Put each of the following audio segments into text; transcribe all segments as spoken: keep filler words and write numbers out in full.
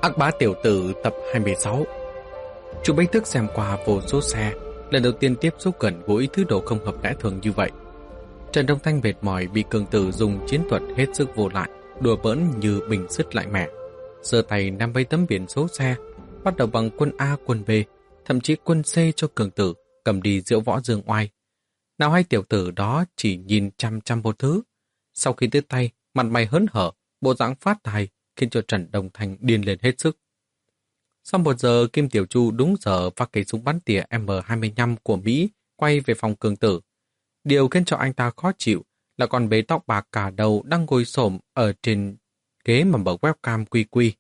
Ác bá tiểu tử tập hai mươi sáu. Chú Bách Thức xem qua vô số xe, lần đầu tiên tiếp xúc gần gũi thứ đồ không hợp lẽ thường như vậy. Trần Đông Thanh mệt mỏi bị cường tử dùng chiến thuật hết sức vô lại, đùa bỡn như bình sứt lại mẻ. Giơ tay nắm mấy tấm biển số xe, bắt đầu bằng quân A, quân B, thậm chí quân C cho cường tử, cầm đi diễu võ dương oai. Nào hay tiểu tử đó chỉ nhìn chăm chăm một thứ. Sau khi tới tay, mặt mày hớn hở, bộ dạng phát tài, khiến cho Trần Đông Thanh điên lên hết sức. Sau một giờ, Kim Tiểu Chu đúng giờ vác cây súng bắn tỉa M hai mươi lăm của Mỹ quay về phòng cường tử. Điều khiến cho anh ta khó chịu là con bé tóc bạc cả đầu đang ngồi xổm ở trên ghế mà mở webcam quy quy.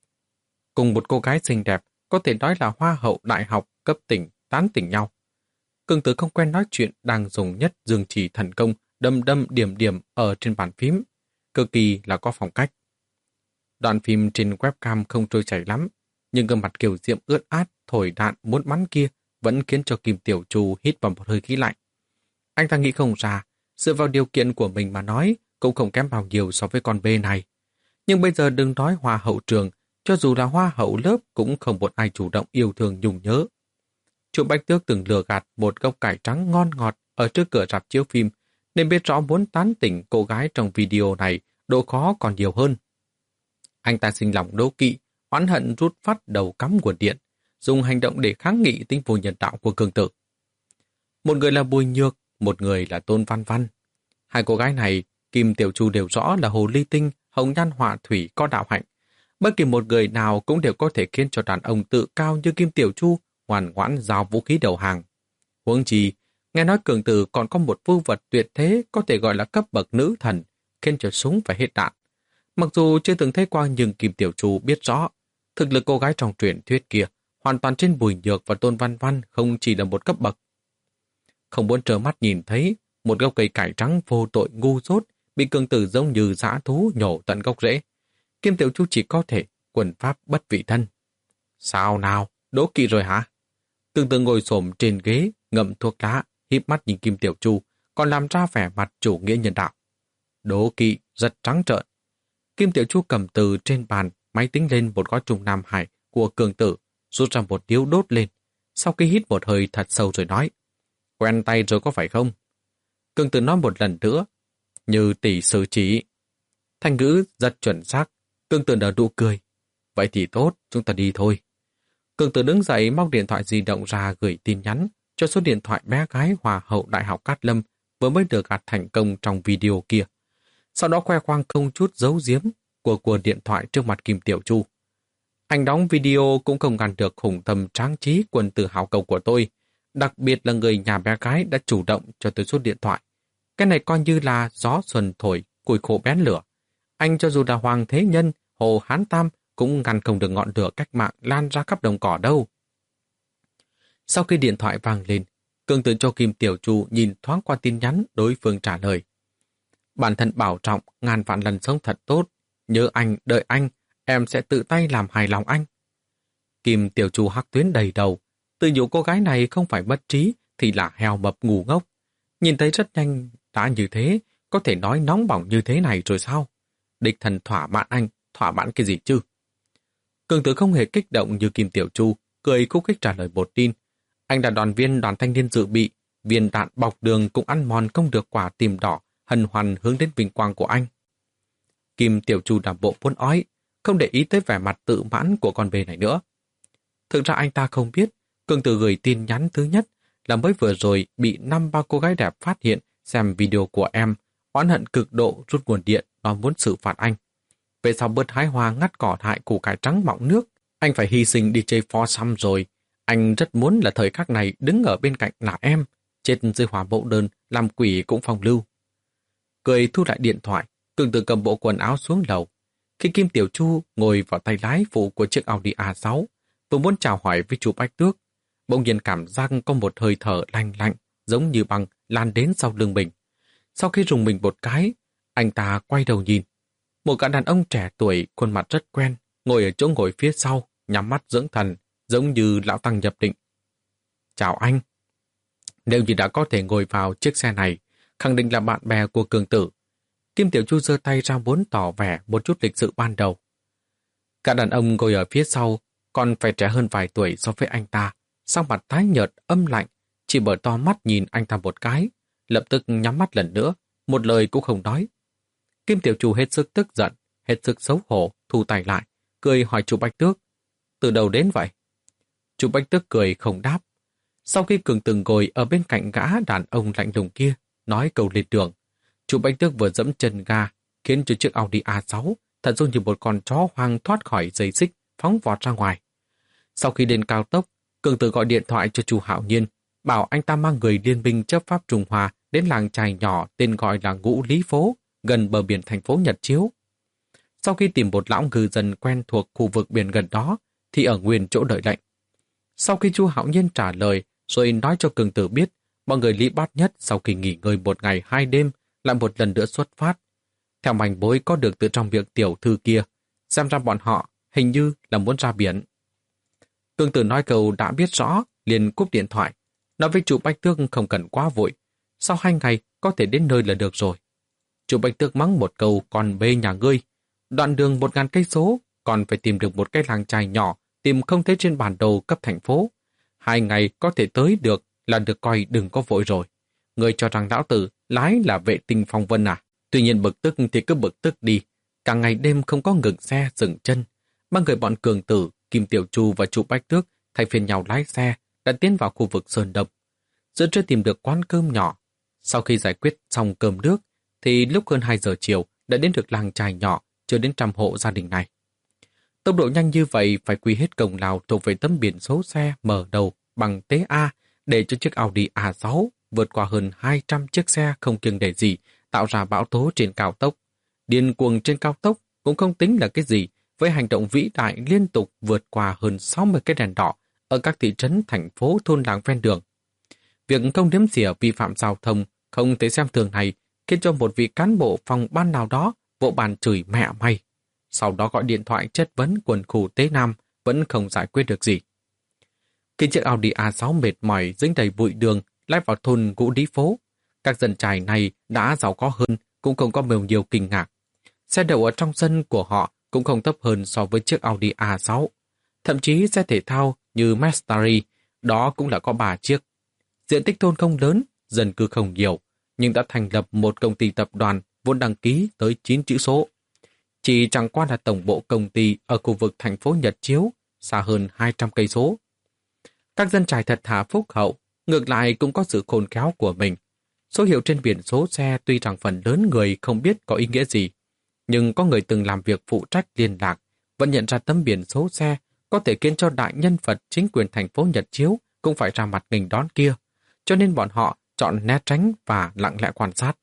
Cùng một cô gái xinh đẹp, có thể nói là hoa hậu đại học cấp tỉnh, tán tỉnh nhau. Cường tử không quen nói chuyện, đang dùng nhất dương chỉ thần công đâm đâm điểm điểm ở trên bàn phím, cực kỳ là có phong cách. Đoạn phim trên webcam không trôi chảy lắm, nhưng gương mặt kiều diễm ướt át thổi đạn muốn bắn kia vẫn khiến cho Kim Tiểu Chu hít vào một hơi khí lạnh. Anh ta nghĩ không ra, dựa vào điều kiện của mình mà nói cũng không kém bao nhiêu so với con bê này. Nhưng bây giờ đừng nói hoa hậu trường, cho dù là hoa hậu lớp cũng không một ai chủ động yêu thương nhung nhớ. Chu Bách Tước từng lừa gạt một gốc cải trắng ngon ngọt ở trước cửa rạp chiếu phim, nên biết rõ muốn tán tỉnh cô gái trong video này độ khó còn nhiều hơn. Anh ta sinh lòng đố kỵ, oán hận rút phát đầu cắm nguồn điện, dùng hành động để kháng nghị tính vô nhân đạo của cường tử. Một người là Bùi Nhược, một người là Tôn Văn Văn. Hai cô gái này, Kim Tiểu Chu đều rõ là hồ ly tinh, hồng nhan họa thủy có đạo hạnh. Bất kỳ một người nào cũng đều có thể khiến cho đàn ông tự cao như Kim Tiểu Chu ngoan ngoãn giao vũ khí đầu hàng. Huống chi, nghe nói cường tử còn có một vưu vật tuyệt thế có thể gọi là cấp bậc nữ thần, khiến cho súng phải hết đạn. Mặc dù chưa từng thấy qua nhưng Kim Tiểu Chu biết rõ, thực lực cô gái trong truyền thuyết kia hoàn toàn trên Bùi Nhược và Tôn Văn Văn không chỉ là một cấp bậc. Không muốn trơ mắt nhìn thấy một gốc cây cải trắng vô tội ngu dốt bị cường tử giống như dã thú nhổ tận gốc rễ. Kim Tiểu Chu chỉ có thể quần pháp bất vị thân. Sao nào, đố kỵ rồi hả? Cường tử ngồi xổm trên ghế, ngậm thuốc lá, híp mắt nhìn Kim Tiểu Chu, còn làm ra vẻ mặt chủ nghĩa nhân đạo. Đố kỵ rất trắng trợn. Kim Tiểu Chu cầm từ trên bàn, máy tính lên một gói trùng Nam Hải của cường tử, rút ra một điếu đốt lên. Sau khi hít một hơi thật sâu rồi nói, quen tay rồi có phải không? Cường tử nói một lần nữa, như tỷ sử chỉ. Thành ngữ rất chuẩn xác, cường tử nở nụ cười. Vậy thì tốt, chúng ta đi thôi. Cường tử đứng dậy móc điện thoại di động ra gửi tin nhắn cho số điện thoại bé gái Hoa hậu Đại học Cát Lâm vừa mới được gạt thành công trong video kia. Sau đó khoe khoang không chút giấu giếm của của điện thoại trước mặt Kim Tiểu Chu. Anh đóng video cũng không ngăn được hùng tâm tráng trí quân tử hào cầu của tôi, đặc biệt là người nhà bé gái đã chủ động cho tôi số điện thoại. Cái này coi như là gió xuân thổi, củi khô bén lửa. Anh cho dù là Hoàng Thế Nhân, Hồ Hán Tam cũng ngăn không được ngọn lửa cách mạng lan ra khắp đồng cỏ đâu. Sau khi điện thoại vang lên, cường tử cho Kim Tiểu Chu nhìn thoáng qua tin nhắn, đối phương trả lời. Bản thân bảo trọng, ngàn vạn lần sống thật tốt. Nhớ anh, đợi anh, em sẽ tự tay làm hài lòng anh. Kim Tiểu Chu hắc tuyến đầy đầu. Tự nhủ cô gái này không phải mất trí thì là heo mập ngu ngốc. Nhìn thấy rất nhanh, đã như thế, có thể nói nóng bỏng như thế này rồi sao? Địch thần thỏa mãn anh, thỏa mãn cái gì chứ? Cường tử không hề kích động như Kim Tiểu Chu, cười khúc khích trả lời một tin. Anh là đoàn viên đoàn thanh niên dự bị, viên đạn bọc đường cũng ăn mòn không được quả tìm đỏ, hân hoan hướng đến vinh quang của anh. Kim Tiểu Chu làm bộ muốn ói, không để ý tới vẻ mặt tự mãn của con bê này nữa. Thực ra anh ta không biết, cường tử gửi tin nhắn thứ nhất là mới vừa rồi bị năm ba cô gái đẹp phát hiện xem video của em, oán hận cực độ rút nguồn điện và muốn xử phạt anh. Về sau bớt hái hoa ngắt cỏ hại củ cải trắng mọng nước, anh phải hy sinh đi chơi foursome rồi. Anh rất muốn là thời khắc này đứng ở bên cạnh là em, chết dưới hỏa mẫu đơn, làm quỷ cũng phong lưu. Cười thu lại điện thoại, cường tử cầm bộ quần áo xuống lầu. Khi Kim Tiểu Chu ngồi vào tay lái phụ của chiếc Audi A sáu, vừa muốn chào hỏi với chú Bách Tước, bỗng nhiên cảm giác có một hơi thở lạnh lạnh, giống như băng lan đến sau lưng mình. Sau khi rùng mình một cái, anh ta quay đầu nhìn. Một gã đàn ông trẻ tuổi, khuôn mặt rất quen, ngồi ở chỗ ngồi phía sau, nhắm mắt dưỡng thần, giống như lão tăng nhập định. Chào anh. Nếu như đã có thể ngồi vào chiếc xe này, khẳng định là bạn bè của cường tử. Kim Tiểu Chu giơ tay ra muốn tỏ vẻ một chút lịch sự ban đầu. Cả đàn ông ngồi ở phía sau, còn phải trẻ hơn vài tuổi so với anh ta, sắc mặt tái nhợt, âm lạnh, chỉ mở to mắt nhìn anh ta một cái, lập tức nhắm mắt lần nữa, một lời cũng không nói. Kim Tiểu Chu hết sức tức giận, hết sức xấu hổ, thu tay lại, cười hỏi chú Bạch Tước, từ đầu đến vậy? Chú Bạch Tước cười không đáp. Sau khi Cường Từng ngồi ở bên cạnh gã đàn ông lạnh lùng kia, nói câu lên đường, chú Bạch Tước vừa dẫm chân ga, khiến cho chiếc Audi a sáu thật giống như một con chó hoang thoát khỏi dây xích, phóng vọt ra ngoài. Sau khi đến cao tốc, Cường Tử gọi điện thoại cho chú Hạo Nhiên, bảo anh ta mang người liên binh chấp pháp Trung Hoa đến làng chài nhỏ tên gọi là Ngũ Lý Phố, gần bờ biển thành phố Nhật Chiếu. Sau khi tìm một lão ngư dân quen thuộc khu vực biển gần đó, thì ở nguyên chỗ đợi lệnh. Sau khi chú Hạo Nhiên trả lời, rồi nói cho Cường Tử biết, mọi người Lý Bát Nhất sau khi nghỉ ngơi một ngày hai đêm, lại một lần nữa xuất phát. Theo manh mối có được từ trong việc tiểu thư kia, xem ra bọn họ hình như là muốn ra biển. Cường Tử nói câu đã biết rõ, liền cúp điện thoại, nói với chú Bạch Tước không cần quá vội, sau hai ngày có thể đến nơi là được rồi. Chú Bạch Tước mắng một câu còn bê nhà ngươi, đoạn đường một ngàn cây số, còn phải tìm được một cái làng chài nhỏ, tìm không thấy trên bản đồ cấp thành phố. Hai ngày có thể tới được là được coi đừng có vội rồi. Ngươi cho rằng lão tử lái là vệ tinh phong vân à? Tuy nhiên bực tức thì cứ bực tức đi, cả ngày đêm không có ngừng xe, dừng chân. Ba người bọn Cường Tử, Kim Tiểu Chu và chú Bạch Tước thay phiên nhau lái xe, đã tiến vào khu vực Sơn Đông. Giữa trưa tìm được quán cơm nhỏ. Sau khi giải quyết xong cơm nước, thì lúc hơn hai giờ chiều đã đến được làng chài nhỏ, chưa đến trăm hộ gia đình này. Tốc độ nhanh như vậy phải quy hết công lao thuộc về tấm biển số xe mở đầu bằng T A để cho chiếc Audi a sáu vượt qua hơn hai trăm chiếc xe không kiêng nể gì, tạo ra bão tố trên cao tốc. Điên cuồng trên cao tốc cũng không tính là cái gì với hành động vĩ đại liên tục vượt qua hơn sáu mươi cái đèn đỏ ở các thị trấn, thành phố, thôn làng ven đường. Việc không đếm xỉa vi phạm giao thông không thể xem thường này khiến cho một vị cán bộ phòng ban nào đó vỗ bàn chửi mẹ mày. Sau đó gọi điện thoại chất vấn quần khu Tế Nam vẫn không giải quyết được gì. Khi chiếc Audi a sáu mệt mỏi dính đầy bụi đường lái vào thôn Ngũ Lý Phố, các dân chài này đã giàu có hơn cũng không có bao nhiêu kinh ngạc. Xe đậu ở trong sân của họ cũng không thấp hơn so với chiếc Audi a sáu. Thậm chí xe thể thao như Mastari, đó cũng là có ba chiếc. Diện tích thôn không lớn, dân cư không nhiều, nhưng đã thành lập một công ty tập đoàn vốn đăng ký tới chín chữ số. Chỉ chẳng qua là tổng bộ công ty ở khu vực thành phố Nhật Chiếu, xa hơn hai trăm cây số. Các dân chài thật thà phúc hậu, ngược lại cũng có sự khôn khéo của mình. Số hiệu trên biển số xe tuy rằng phần lớn người không biết có ý nghĩa gì, nhưng có người từng làm việc phụ trách liên lạc, vẫn nhận ra tấm biển số xe có thể khiến cho đại nhân vật chính quyền thành phố Nhật Chiếu cũng phải ra mặt nghênh đón kia, cho nên bọn họ chọn né tránh và lặng lẽ quan sát.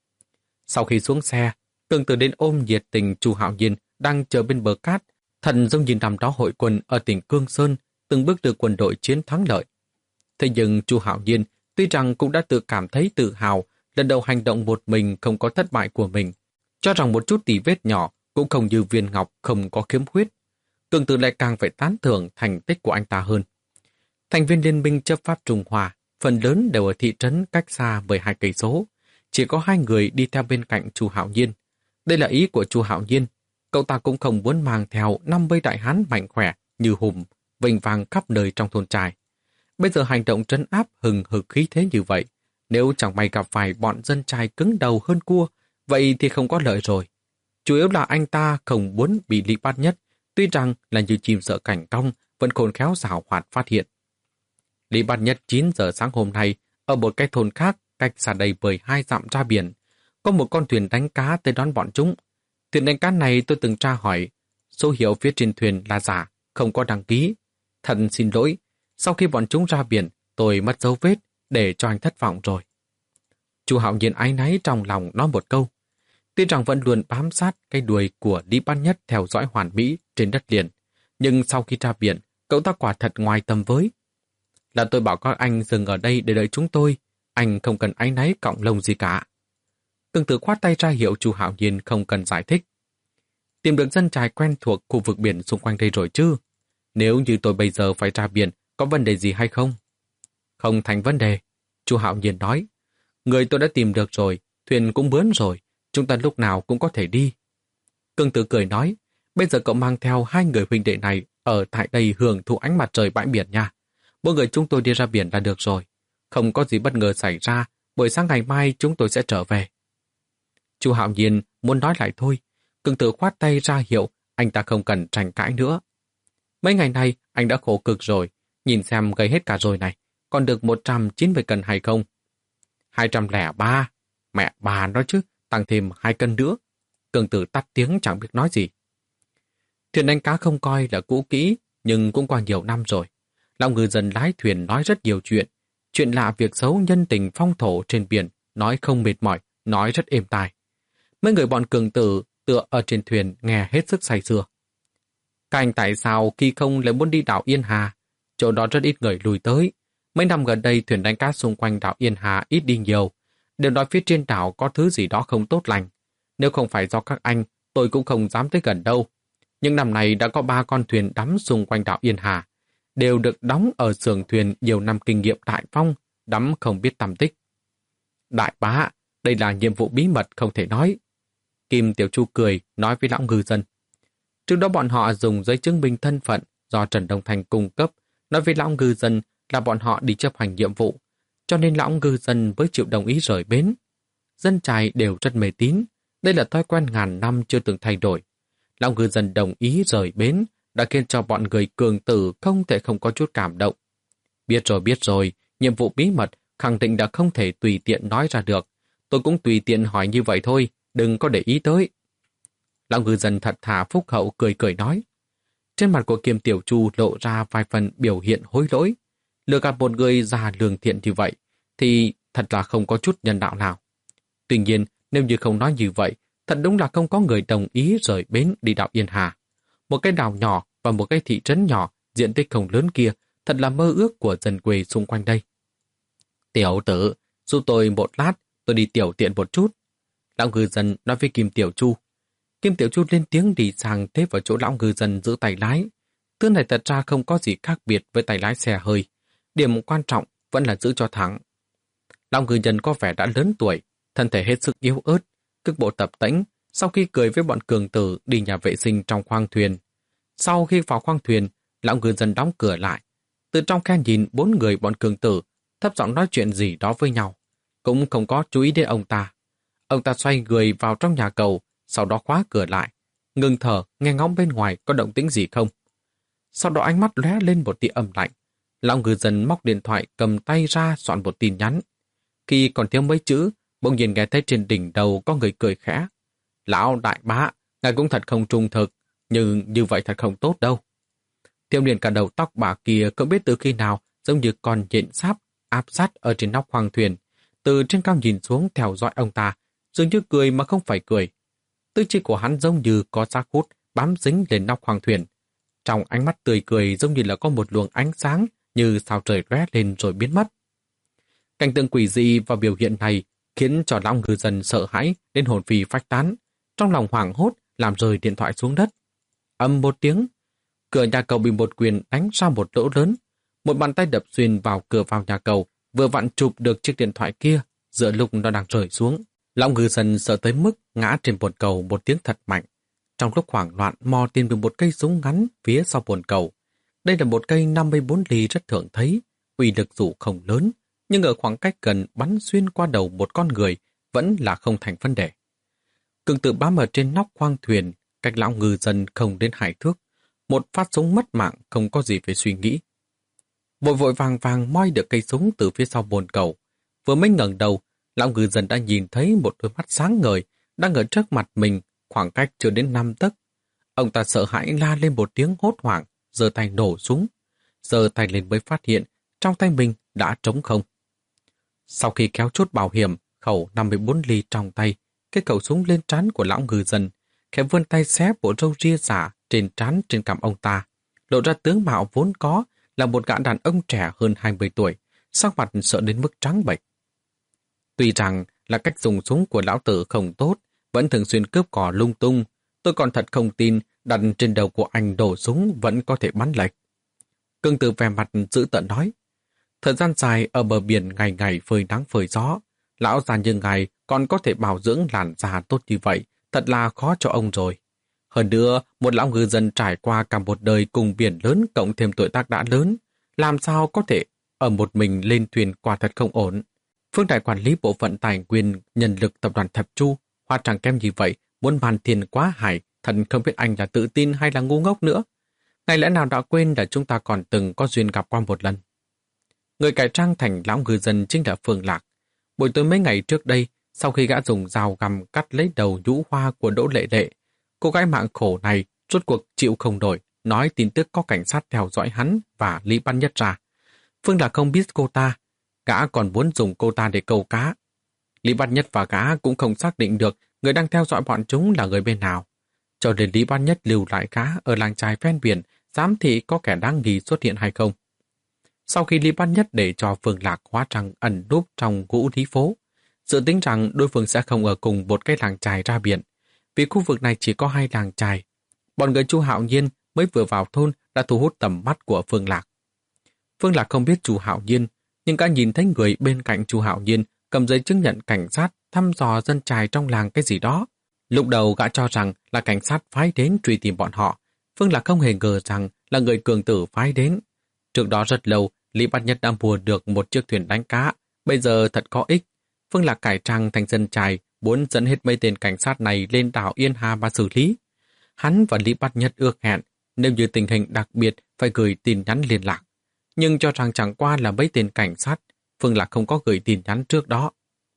Sau khi xuống xe, Cường Tử đến ôm nhiệt tình chú Hạo Nhiên đang chờ bên bờ cát, thần giống như năm đó hội quân ở tỉnh Cương Sơn, từng bước đưa quân đội chiến thắng lợi. Thế nhưng chú Hạo Nhiên tuy rằng cũng đã tự cảm thấy tự hào lần đầu hành động một mình không có thất bại của mình, cho rằng một chút tỉ vết nhỏ cũng không như viên ngọc không có khiếm khuyết. Cường Tử lại càng phải tán thưởng thành tích của anh ta hơn. Thành viên liên minh chấp pháp Trung Hoa phần lớn đều ở thị trấn cách xa mười hai cây số, chỉ có hai người đi theo bên cạnh chú Hạo Nhiên. Đây là ý của chú Hạo Nhiên, cậu ta cũng không muốn mang theo năm mươi đại hán mạnh khỏe như hùm, vinh vang khắp nơi trong thôn trài. Bây giờ hành động trấn áp hừng hực khí thế như vậy, nếu chẳng may gặp phải bọn dân trai cứng đầu hơn cua, vậy thì không có lợi rồi. Chủ yếu là anh ta không muốn bị Lý Bát Nhất, tuy rằng là như chim sợ cảnh cong, vẫn khôn khéo giảo hoạt phát hiện. Lý Bát Nhất chín giờ sáng hôm nay, ở một cái thôn khác, cách xa đây mười hai dặm ra biển, có một con thuyền đánh cá tới đón bọn chúng. Thuyền đánh cá này tôi từng tra hỏi, số hiệu phía trên thuyền là giả, không có đăng ký. Thật xin lỗi, sau khi bọn chúng ra biển, tôi mất dấu vết để cho anh thất vọng rồi. Chú Hạo Nhiên áy náy trong lòng nói một câu. Tuy rằng vẫn luôn bám sát cái đuôi của Lý Bát Nhất theo dõi hoàn mỹ trên đất liền, nhưng sau khi ra biển, cậu ta quả thật ngoài tầm với. Là tôi bảo các anh dừng ở đây để đợi chúng tôi, anh không cần áy náy cọng lông gì cả. Cường Tử khoát tay ra hiệu chú Hạo Nhiên không cần giải thích. Tìm được dân chài quen thuộc khu vực biển xung quanh đây rồi chứ? Nếu như tôi bây giờ phải ra biển, có vấn đề gì hay không? Không thành vấn đề, chú Hạo Nhiên nói. Người tôi đã tìm được rồi, thuyền cũng bướn rồi, chúng ta lúc nào cũng có thể đi. Cường Tử cười nói, Bây giờ cậu mang theo hai người huynh đệ này ở tại đây hưởng thụ ánh mặt trời bãi biển nha. Mỗi người chúng tôi đi ra biển là được rồi. Không có gì bất ngờ xảy ra, buổi sáng ngày mai chúng tôi sẽ trở về. Chu Hạo Nhiên muốn nói lại thôi, Cường Tử khoát tay ra hiệu anh ta không cần tranh cãi nữa. Mấy ngày nay anh đã khổ cực rồi, nhìn xem gây hết cả rồi này, còn được một trăm chín mươi cân hay không? hai trăm lẻ ba, mẹ bà nói chứ, tăng thêm hai cân nữa. Cường Tử tắt tiếng chẳng biết nói gì. Thuyền đánh cá không coi là cũ kỹ, nhưng cũng qua nhiều năm rồi. Lão ngư dân lái thuyền nói rất nhiều chuyện. Chuyện lạ việc xấu nhân tình phong thổ trên biển, nói không mệt mỏi, nói rất êm tai. Mấy người bọn Cường Tử tựa ở trên thuyền nghe hết sức say sưa. Các anh tại sao khi không lại muốn đi đảo Yên Hà? Chỗ đó rất ít người lùi tới. Mấy năm gần đây thuyền đánh cá xung quanh đảo Yên Hà ít đi nhiều. Đều nói phía trên đảo có thứ gì đó không tốt lành. Nếu không phải do các anh, tôi cũng không dám tới gần đâu. Nhưng năm nay đã có ba con thuyền đắm xung quanh đảo Yên Hà. Đều được đóng ở xưởng thuyền nhiều năm kinh nghiệm đại phong, đắm không biết tăm tích. Đại bá, đây là nhiệm vụ bí mật không thể nói. Kim Tiểu Chu cười, nói với lão ngư dân. Trước đó bọn họ dùng giấy chứng minh thân phận do Trần Đông Thành cung cấp, nói với lão ngư dân là bọn họ đi chấp hành nhiệm vụ, cho nên lão ngư dân mới chịu đồng ý rời bến. Dân chài đều rất mê tín, đây là thói quen ngàn năm chưa từng thay đổi. Lão ngư dân đồng ý rời bến đã khiến cho bọn người Cường Tử không thể không có chút cảm động. Biết rồi biết rồi, nhiệm vụ bí mật khẳng định đã không thể tùy tiện nói ra được. Tôi cũng tùy tiện hỏi như vậy thôi, đừng có để ý tới. Lão ngư dân thật thà phúc hậu cười cười nói. Trên mặt của Kim Tiểu Chu lộ ra vài phần biểu hiện hối lỗi. Lừa gạt một người già lương thiện như vậy, thì thật là không có chút nhân đạo nào. Tuy nhiên, nếu như không nói như vậy, thật đúng là không có người đồng ý rời bến đi đảo Yên Hà. Một cái đảo nhỏ và một cái thị trấn nhỏ, diện tích không lớn kia, thật là mơ ước của dân quê xung quanh đây. Tiểu tử, giúp tôi một lát, tôi đi tiểu tiện một chút. Lão ngư dân nói với Kim Tiểu Chu. Kim Tiểu Chu lên tiếng đi sang thế vào chỗ lão ngư dân giữ tay lái. Thứ này thật ra không có gì khác biệt với tay lái xe hơi. Điểm quan trọng vẫn là giữ cho thắng. Lão ngư dân có vẻ đã lớn tuổi, thân thể hết sức yếu ớt, cước bộ tập tễnh, sau khi cười với bọn Cường Tử đi nhà vệ sinh trong khoang thuyền. Sau khi vào khoang thuyền, lão ngư dân đóng cửa lại. Từ trong khe nhìn bốn người bọn Cường Tử, thấp giọng nói chuyện gì đó với nhau. Cũng không có chú ý đến ông ta. Ông ta xoay người vào trong nhà cầu, sau đó khóa cửa lại. Ngừng thở, nghe ngóng bên ngoài có động tĩnh gì không. Sau đó ánh mắt lóe lên một tia âm lạnh. Lão ngư dân móc điện thoại cầm tay ra soạn một tin nhắn. Khi còn thiếu mấy chữ, bỗng nhiên nghe thấy trên đỉnh đầu có người cười khẽ. Lão đại bá, ngài cũng thật không trung thực, nhưng như vậy thật không tốt đâu. Thiếu niên cả đầu tóc bạc kia không biết từ khi nào giống như con nhện sáp áp sát ở trên nóc khoang thuyền. Từ trên cao nhìn xuống theo dõi ông ta, dường như cười mà không phải cười. Tư chi của hắn giống như có xác hút bám dính lên nóc khoang thuyền. Trong ánh mắt tươi cười giống như là có một luồng ánh sáng như sao trời lóe lên rồi biến mất. Cảnh tượng quỷ dị và biểu hiện này khiến cho lão ngư dân sợ hãi đến hồn phi phách tán, trong lòng hoảng hốt làm rơi điện thoại xuống đất. Ầm một tiếng, cửa nhà cầu bị một quyền đánh ra một lỗ lớn. Một bàn tay đập xuyên vào cửa vào nhà cầu, vừa vặn chụp được chiếc điện thoại kia giữa lúc nó đang rơi xuống. Lão ngư dân sợ tới mức ngã trên bồn cầu một tiếng thật mạnh. Trong lúc hoảng loạn mò tìm được một cây súng ngắn phía sau bồn cầu. Đây là một cây năm mươi bốn ly rất thường thấy, uy lực dù không lớn, nhưng ở khoảng cách gần bắn xuyên qua đầu một con người vẫn là không thành vấn đề. Cường Tử bám ở trên nóc khoang thuyền, cách lão ngư dân không đến hai thước. Một phát súng mất mạng không có gì phải suy nghĩ. Vội vội vàng vàng moi được cây súng từ phía sau bồn cầu. Vừa mới ngẩng đầu, lão ngư dân đã nhìn thấy một đôi mắt sáng ngời đang ở trước mặt mình, khoảng cách chưa đến năm tấc. Ông ta sợ hãi la lên một tiếng hốt hoảng, giơ tay nổ súng. Giơ tay lên mới phát hiện trong tay mình đã trống không. Sau khi kéo chốt bảo hiểm, khẩu năm mươi bốn ly trong tay, cái khẩu súng lên trán của lão ngư dân, khẽ vươn tay xé bộ râu ria giả trên trán trên cằm ông ta, lộ ra tướng mạo vốn có là một gã đàn ông trẻ hơn hai mươi tuổi, sắc mặt sợ đến mức trắng bệch. Tuy rằng là cách dùng súng của lão tử không tốt, vẫn thường xuyên cướp cò lung tung, tôi còn thật không tin đặt trên đầu của anh đổ súng vẫn có thể bắn lệch. Cường Tử vẻ mặt dữ tợn nói, thời gian dài ở bờ biển ngày ngày phơi nắng phơi gió, lão già như ngài còn có thể bảo dưỡng làn da tốt như vậy, thật là khó cho ông rồi. Hơn nữa, một lão ngư dân trải qua cả một đời cùng biển lớn cộng thêm tuổi tác đã lớn, làm sao có thể ở một mình lên thuyền quả thật không ổn. Phương Đại quản lý bộ phận tài nguyên nhân lực tập đoàn Thập Chu, hoa chẳng kém như vậy, muốn màn tiền quá hải, thật không biết anh là tự tin hay là ngu ngốc nữa. Ngày lẽ nào đã quên là chúng ta còn từng có duyên gặp qua một lần. Người cải trang thành lão ngư dân chính là Phương Lạc. Buổi tối mấy ngày trước đây, sau khi gã dùng dao găm cắt lấy đầu nhũ hoa của Đỗ Lệ Lệ, cô gái mạng khổ này rốt cuộc chịu không nổi, nói tin tức có cảnh sát theo dõi hắn và Lý Bát Nhất ra. Phương Lạc không biết cô ta, gã còn muốn dùng cô ta để câu cá. Lý Bát Nhất và gã cũng không xác định được người đang theo dõi bọn chúng là người bên nào. Cho đến Lý Bát Nhất lưu lại gã ở làng chài ven biển, giám thị có kẻ đáng nghi xuất hiện hay không. Sau khi Lý Bát Nhất để cho Phương Lạc hóa trang ẩn núp trong ngũ lý phố, dự tính rằng đối phương sẽ không ở cùng một cái làng chài ra biển, vì khu vực này chỉ có hai làng chài. Bọn người Chu Hạo Nhiên mới vừa vào thôn đã thu hút tầm mắt của Phương Lạc. Phương Lạc không biết Chu Hạo Nhiên, nhưng cả nhìn thấy người bên cạnh Chu Hạo Nhiên cầm giấy chứng nhận cảnh sát thăm dò dân chài trong làng cái gì đó. Lúc đầu gã cho rằng là cảnh sát phái đến truy tìm bọn họ. Phương Lạc không hề ngờ rằng là người cường tử phái đến. Trước đó rất lâu, Lý Bát Nhất đã mua được một chiếc thuyền đánh cá. Bây giờ thật có ích. Phương Lạc cải trang thành dân chài, muốn dẫn hết mấy tên cảnh sát này lên đảo Yên Hà mà xử lý. Hắn và Lý Bát Nhất ước hẹn, nếu như tình hình đặc biệt phải gửi tin nhắn liên lạc. Nhưng cho rằng chẳng qua là mấy tên cảnh sát, Phương Lạc không có gửi tin nhắn trước đó.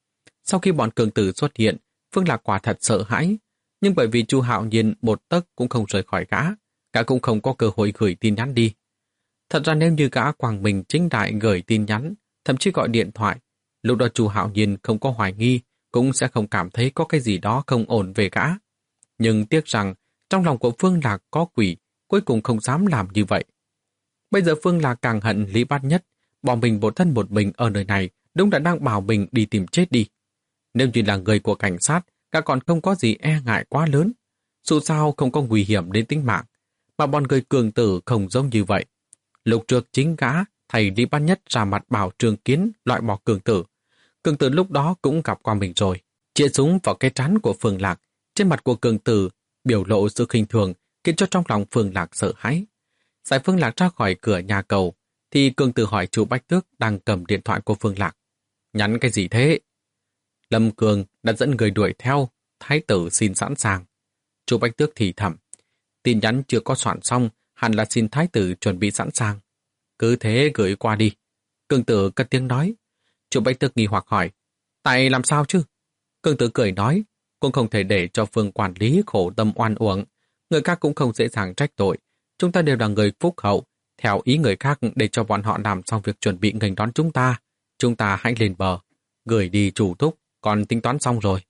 Sau khi bọn cường tử xuất hiện, Phương Lạc quả thật sợ hãi, nhưng bởi vì Chu Hạo Nhiên một tấc cũng không rời khỏi gã, gã cũng không có cơ hội gửi tin nhắn đi. Thật ra nếu như gã quàng mình chính đại gửi tin nhắn, thậm chí gọi điện thoại, lúc đó Chu Hạo Nhiên không có hoài nghi, cũng sẽ không cảm thấy có cái gì đó không ổn về gã. Nhưng tiếc rằng, trong lòng của Phương Lạc có quỷ, cuối cùng không dám làm như vậy. Bây giờ Phương Lạc càng hận Lý Bát Nhất, bỏ mình một thân một mình ở nơi này, đúng đã đang bảo mình đi tìm chết đi. Nếu như là người của cảnh sát, gã còn không có gì e ngại quá lớn. Dù sao không có nguy hiểm đến tính mạng, mà bọn người cường tử không giống như vậy. Lúc trước chính gã, thầy Lý Bát Nhất ra mặt bảo Trương Kiến loại bỏ cường tử. Cường tử lúc đó cũng gặp qua mình rồi. Chĩa súng vào cái trán của Phương Lạc, trên mặt của cường tử biểu lộ sự khinh thường, khiến cho trong lòng Phương Lạc sợ hãi. Giải Phương Lạc ra khỏi cửa nhà cầu, thì cường tử hỏi chú Bách Tước đang cầm điện thoại của Phương Lạc. Nhắn cái gì thế? Lâm Cường đã dẫn người đuổi theo, thái tử xin sẵn sàng. Chú Bách Tước thì thầm. Tin nhắn chưa có soạn xong, hẳn là xin thái tử chuẩn bị sẵn sàng. Cứ thế gửi qua đi. Cường tử cất tiếng nói. Chú Bách Tước nghi hoặc hỏi. Tại làm sao chứ? Cường tử cười nói. Cũng không thể để cho Phương quản lý khổ tâm oan uổng. Người khác cũng không dễ dàng trách tội. Chúng ta đều là người phúc hậu. Theo ý người khác để cho bọn họ làm xong việc chuẩn bị nghênh đón chúng ta. Chúng ta hãy lên bờ. Gửi đi chủ thúc, còn tính toán xong rồi.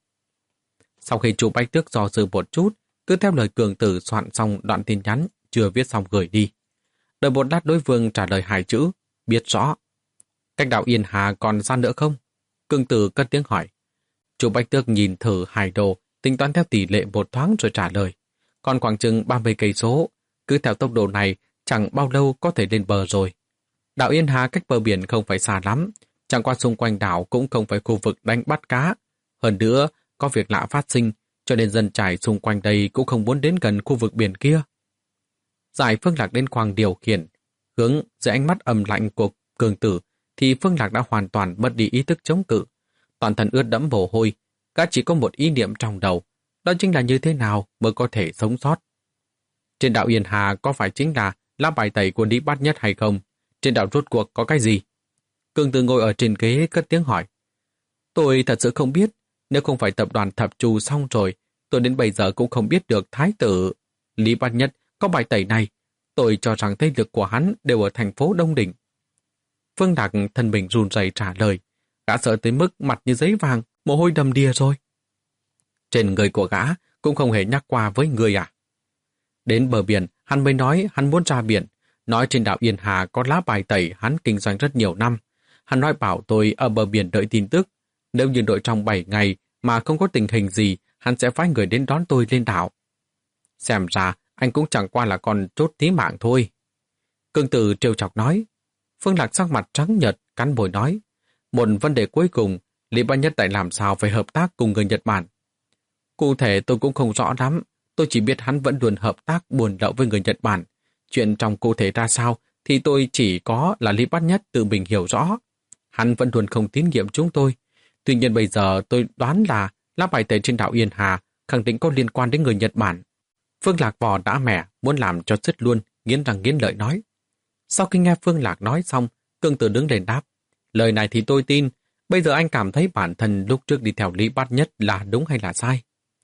Sau khi chú Bách Tước do dự một chút, cứ theo lời cường tử soạn xong đoạn tin nhắn, chưa viết xong gửi đi. Đợi một lát đối phương trả lời hai chữ, biết rõ. Cách đảo Yên Hà còn xa nữa không? Cường tử cất tiếng hỏi. Chú Bách Tước nhìn thử hai đồ, tính toán theo tỷ lệ một thoáng rồi trả lời. Còn khoảng chừng ba mươi cây số, cứ theo tốc độ này, chẳng bao lâu có thể lên bờ rồi. Đảo Yên Hà cách bờ biển không phải xa lắm, chẳng qua xung quanh đảo cũng không phải khu vực đánh bắt cá. Hơn nữa, có việc lạ phát sinh, cho nên dân trải xung quanh đây cũng không muốn đến gần khu vực biển kia. Giải Phương Lạc đến khoang điều khiển, hướng dưới ánh mắt âm lạnh của cường tử, thì Phương Lạc đã hoàn toàn mất đi ý thức chống cự. Toàn thân ướt đẫm mồ hôi, gã chỉ có một ý niệm trong đầu, đó chính là như thế nào mới có thể sống sót. Trên đảo Yên Hà có phải chính là lá bài tẩy của Lý Bát Nhất hay không? Trên đảo rốt cuộc có cái gì? Cường tử ngồi ở trên ghế cất tiếng hỏi. Tôi thật sự không biết, nếu không phải tập đoàn Thập Chu xong rồi, tôi đến bây giờ cũng không biết được thái tử Lý Bát Nhất có bài tẩy này. Tôi cho rằng thế lực của hắn đều ở thành phố Đông Đỉnh. Phương Lạc thân mình run rẩy trả lời. Gã sợ tới mức mặt như giấy vàng, mồ hôi đầm đìa rồi. Trên người của gã cũng không hề nhắc qua với người à? Đến bờ biển, hắn mới nói hắn muốn ra biển. Nói trên đảo Yên Hà có lá bài tẩy hắn kinh doanh rất nhiều năm. Hắn nói bảo tôi ở bờ biển đợi tin tức. Nếu như đợi trong bảy ngày mà không có tình hình gì, hắn sẽ phái người đến đón tôi lên đảo. Xem ra, anh cũng chẳng qua là con chốt tí mạng thôi. Cường tử trêu chọc nói. Phương Lạc sắc mặt trắng nhợt, cắn môi nói. Một vấn đề cuối cùng, Lý Bát Nhất tại làm sao phải hợp tác cùng người Nhật Bản. Cụ thể tôi cũng không rõ lắm, Tôi chỉ biết hắn vẫn luôn hợp tác buôn lậu với người Nhật Bản. Chuyện trong cụ thể ra sao thì tôi chỉ có là Lý Bát Nhất tự mình hiểu rõ. Hắn vẫn luôn không tín nhiệm chúng tôi. Tuy nhiên bây giờ tôi đoán là lá bài tẩy trên đảo Yên Hà khẳng định có liên quan đến người Nhật Bản. Phương Lạc vò đã mẻ, muốn làm cho sứt luôn, nghiến răng nghiến lợi nói. Sau khi nghe Phương Lạc nói xong, Cương Tử đứng lên đáp. Lời này thì tôi tin. Bây giờ anh cảm thấy bản thân lúc trước đi theo Lý Bát Nhất là đúng hay là sai?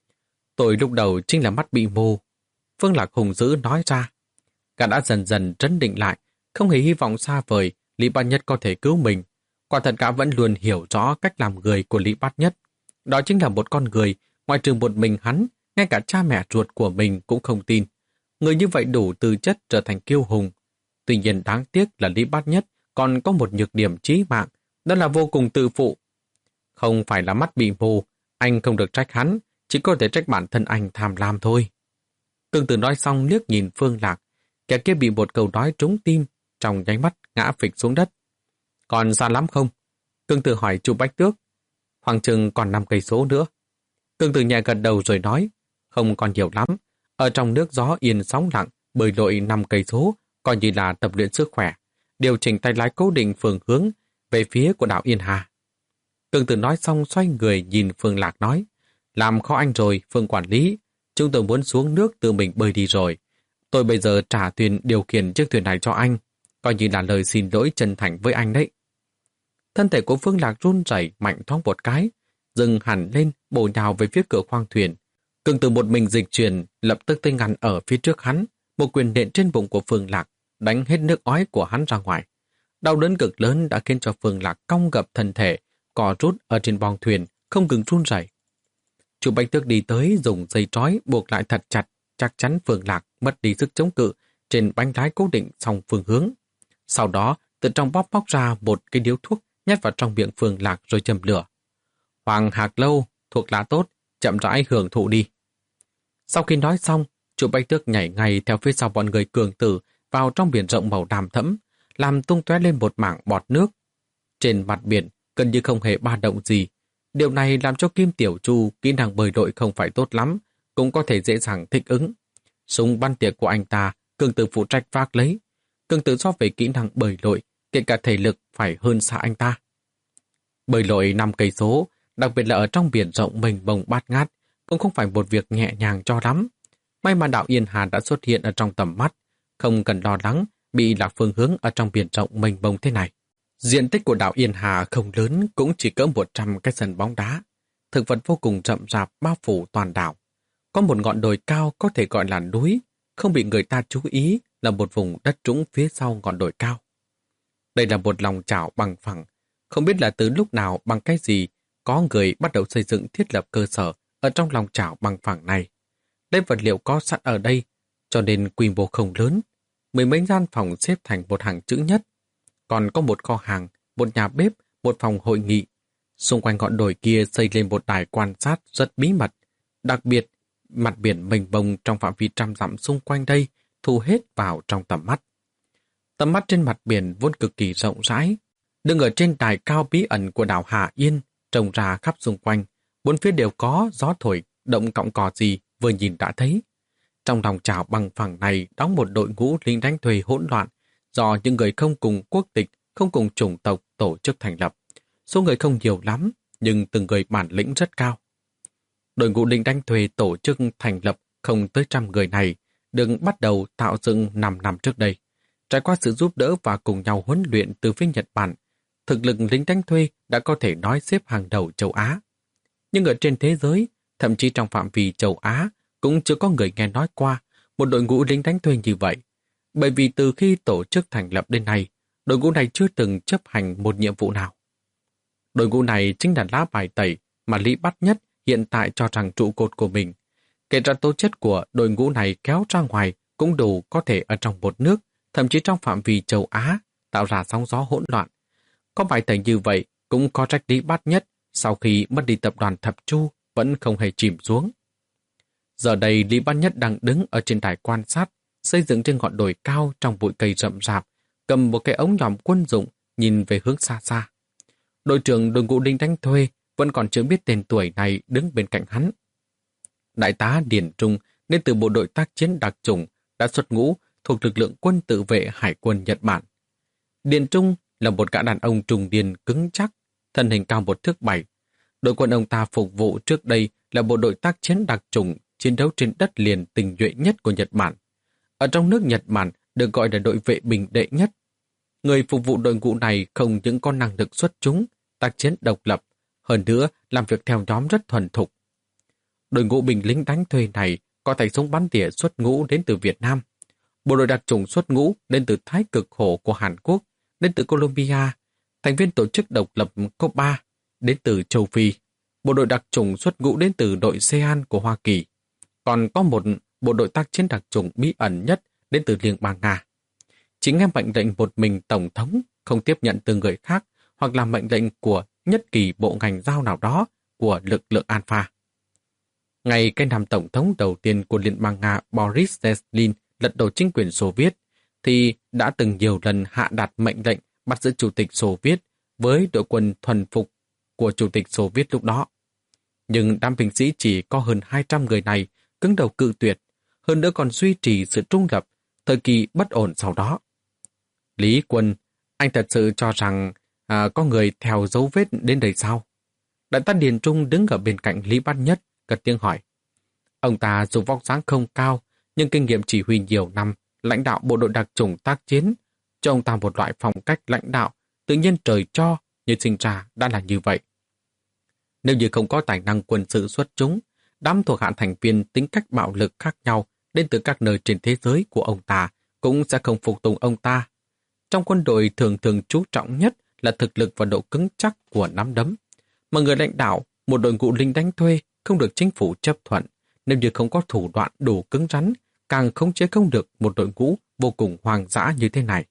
Tôi lúc đầu chính là mắt bị mù. Phương Lạc hùng dữ nói ra. Gã đã dần dần trấn định lại, không hề hy vọng xa vời Lý Bát Nhất có thể cứu mình. Quả thật gã vẫn luôn hiểu rõ cách làm người của Lý Bát Nhất. Đó chính là một con người, ngoài trừ một mình hắn, ngay cả cha mẹ ruột của mình cũng không tin. Người như vậy đủ tư chất trở thành kiêu hùng. Tuy nhiên đáng tiếc là Lý Bát Nhất còn có một nhược điểm chí mạng, đó là vô cùng tự phụ. Không phải là mắt bị mù, anh không được trách hắn, chỉ có thể trách bản thân anh tham lam thôi. Cương Tử nói xong liếc nhìn Phương Lạc, kẻ kia bị một câu nói trúng tim, trong nháy mắt ngã phịch xuống đất. Còn xa lắm không? Cương Tử hỏi Chu Bách Tước. Khoảng chừng còn năm cây số nữa. Cương Tử nhẹ gật đầu rồi nói, không còn nhiều lắm. Ở trong nước gió yên sóng lặng, bơi lội năm cây số, coi như là tập luyện sức khỏe, điều chỉnh tay lái cố định phương hướng về phía của đảo Yên Hà. Cương Tử nói xong xoay người nhìn Phương Lạc nói, làm khó anh rồi, Phương quản lý, chúng tôi muốn xuống nước tự mình bơi đi rồi. Tôi bây giờ trả thuyền điều khiển chiếc thuyền này cho anh, coi như là lời xin lỗi chân thành với anh đấy. Thân thể của Phương Lạc run rẩy mạnh thoáng một cái, dừng hẳn lên bổ nhào về phía cửa khoang thuyền. Cương Tử một mình dịch chuyển, lập tức tới ngăn ở phía trước hắn, một quyền nện trên bụng của Phương Lạc, đánh hết nước ói của hắn ra ngoài. Đau đớn cực lớn đã khiến cho Phương Lạc cong gập thân thể, cò rút ở trên bong thuyền, không ngừng run rẩy. Chu Bách Tước đi tới dùng dây trói buộc lại thật chặt, chắc chắn Phương Lạc mất đi sức chống cự trên bánh lái cố định song phương hướng. Sau đó, từ trong bóp bóc ra một cái điếu thuốc nhét vào trong miệng Phương Lạc rồi châm lửa. Hoàng Hạc Lâu, thuộc lá tốt, chậm rãi hưởng thụ đi. Sau khi nói xong, Chu Bách Tước nhảy ngay theo phía sau bọn người Cường Tử vào trong biển rộng màu đàm thẫm, làm tung tóe lên một mảng bọt nước. Trên mặt biển gần như không hề ba động gì. Điều này làm cho Kim Tiểu Chu kỹ năng bơi lội không phải tốt lắm, cũng có thể dễ dàng thích ứng. Súng bắn tỉa của anh ta, Cường Tử phụ trách vác lấy. Cường Tử so về kỹ năng bơi lội, kể cả thể lực phải hơn xa anh ta. Bơi lội năm cây số, đặc biệt là ở trong biển rộng mênh mông bát ngát, cũng không phải một việc nhẹ nhàng cho lắm. May mà đảo Yên Hà đã xuất hiện ở trong tầm mắt, không cần lo lắng bị lạc phương hướng ở trong biển rộng mênh mông thế này. Diện tích của đảo Yên Hà không lớn, cũng chỉ cỡ một trăm cái sân bóng đá. Thực vật vô cùng rậm rạp bao phủ toàn đảo. Có một ngọn đồi cao có thể gọi là núi, không bị người ta chú ý là một vùng đất trũng phía sau ngọn đồi cao. Đây là một lòng chảo bằng phẳng, không biết là từ lúc nào bằng cái gì có người bắt đầu xây dựng thiết lập cơ sở ở trong lòng chảo bằng phẳng này. Lấy vật liệu có sẵn ở đây, cho nên quy mô không lớn. Mười mấy gian phòng xếp thành một hàng chữ nhất. Còn có một kho hàng, một nhà bếp, một phòng hội nghị. Xung quanh ngọn đồi kia xây lên một đài quan sát rất bí mật. Đặc biệt, mặt biển mênh mông trong phạm vi trăm dặm xung quanh đây thu hết vào trong tầm mắt. Tầm mắt trên mặt biển vốn cực kỳ rộng rãi. Đứng ở trên đài cao bí ẩn của đảo Hà Yên, trông ra khắp xung quanh, bốn phía đều có gió thổi, động cọng cỏ gì vừa nhìn đã thấy. Trong lòng chảo bằng phẳng này đóng một đội ngũ lính đánh thuê hỗn loạn do những người không cùng quốc tịch, không cùng chủng tộc tổ chức thành lập. Số người không nhiều lắm, nhưng từng người bản lĩnh rất cao. Đội ngũ lính đánh thuê tổ chức thành lập không tới trăm người này, được bắt đầu tạo dựng năm năm trước đây. Trải qua sự giúp đỡ và cùng nhau huấn luyện từ phía Nhật Bản, thực lực lính đánh thuê đã có thể nói xếp hàng đầu châu Á. Nhưng ở trên thế giới, thậm chí trong phạm vi châu Á, cũng chưa có người nghe nói qua một đội ngũ lính đánh thuê như vậy. Bởi vì từ khi tổ chức thành lập đến nay, đội ngũ này chưa từng chấp hành một nhiệm vụ nào. Đội ngũ này chính là lá bài tẩy mà Lý Bát Nhất hiện tại cho rằng trụ cột của mình. Kể ra tố chất của đội ngũ này kéo ra ngoài cũng đủ có thể ở trong một nước, thậm chí trong phạm vi châu Á, tạo ra sóng gió hỗn loạn. Có bài tẩy như vậy cũng có trách Lý Bát Nhất sau khi mất đi tập đoàn Thập Chu vẫn không hề chìm xuống. Giờ đây Lý Bát Nhất đang đứng ở trên đài quan sát, xây dựng trên ngọn đồi cao trong bụi cây rậm rạp, cầm một cái ống nhòm quân dụng nhìn về hướng xa xa. Đội trưởng đội ngũ lính đánh thuê vẫn còn chưa biết tên tuổi này đứng bên cạnh hắn. Đại tá Điền Trung nên từ bộ đội tác chiến đặc chủng đã xuất ngũ thuộc lực lượng quân tự vệ hải quân Nhật Bản. Điền Trung là một gã đàn ông trung niên cứng chắc, thân hình cao một thước bảy. Đội quân ông ta phục vụ trước đây là bộ đội tác chiến đặc chủng chiến đấu trên đất liền tinh nhuệ nhất của Nhật Bản. Ở trong nước Nhật Bản được gọi là đội vệ bình đệ nhất. Người phục vụ đội ngũ này không những có năng lực xuất chúng, tác chiến độc lập, hơn nữa làm việc theo nhóm rất thuần thục. Đội ngũ binh lính đánh thuê này có tay súng bắn tỉa xuất ngũ đến từ Việt Nam. Bộ đội đặc chủng xuất ngũ đến từ Thái Cực Hồ của Hàn Quốc, đến từ Colombia, thành viên tổ chức độc lập Cuba, đến từ châu Phi. Bộ đội đặc chủng xuất ngũ đến từ đội xê-an của Hoa Kỳ. Còn có một bộ đội tác chiến đặc chủng bí ẩn nhất đến từ Liên bang Nga. Chỉ nghe mệnh lệnh một mình Tổng thống, không tiếp nhận từ người khác, hoặc là mệnh lệnh của nhất kỳ bộ ngành giao nào đó của lực lượng Alpha. Ngày cái năm Tổng thống đầu tiên của Liên bang Nga Boris Yeltsin lật đổ chính quyền Xô Viết, thì đã từng nhiều lần hạ đạt mệnh lệnh bắt giữ Chủ tịch Xô Viết với đội quân thuần phục của Chủ tịch Xô Viết lúc đó. Nhưng đám binh sĩ chỉ có hơn hai trăm người này cứng đầu cự tuyệt, hơn nữa còn duy trì sự trung lập, thời kỳ bất ổn sau đó. Lý Quân, anh thật sự cho rằng à, có người theo dấu vết đến đây sao? Đại tá Điền Trung đứng ở bên cạnh Lý Bát Nhất, cất tiếng hỏi. Ông ta dù vóc dáng không cao, nhưng kinh nghiệm chỉ huy nhiều năm, lãnh đạo bộ đội đặc chủng tác chiến, cho ông ta một loại phong cách lãnh đạo, tự nhiên trời cho, như sinh ra đã là như vậy. Nếu như không có tài năng quân sự xuất chúng, đám thuộc hạ thành viên tính cách bạo lực khác nhau đến từ các nơi trên thế giới của ông ta cũng sẽ không phục tùng ông ta. Trong quân đội thường thường chú trọng nhất là thực lực và độ cứng chắc của nắm đấm. Mà người lãnh đạo, một đội ngũ lính đánh thuê không được chính phủ chấp thuận, nếu như không có thủ đoạn đủ cứng rắn, càng khống chế không được một đội ngũ vô cùng hoang dã như thế này.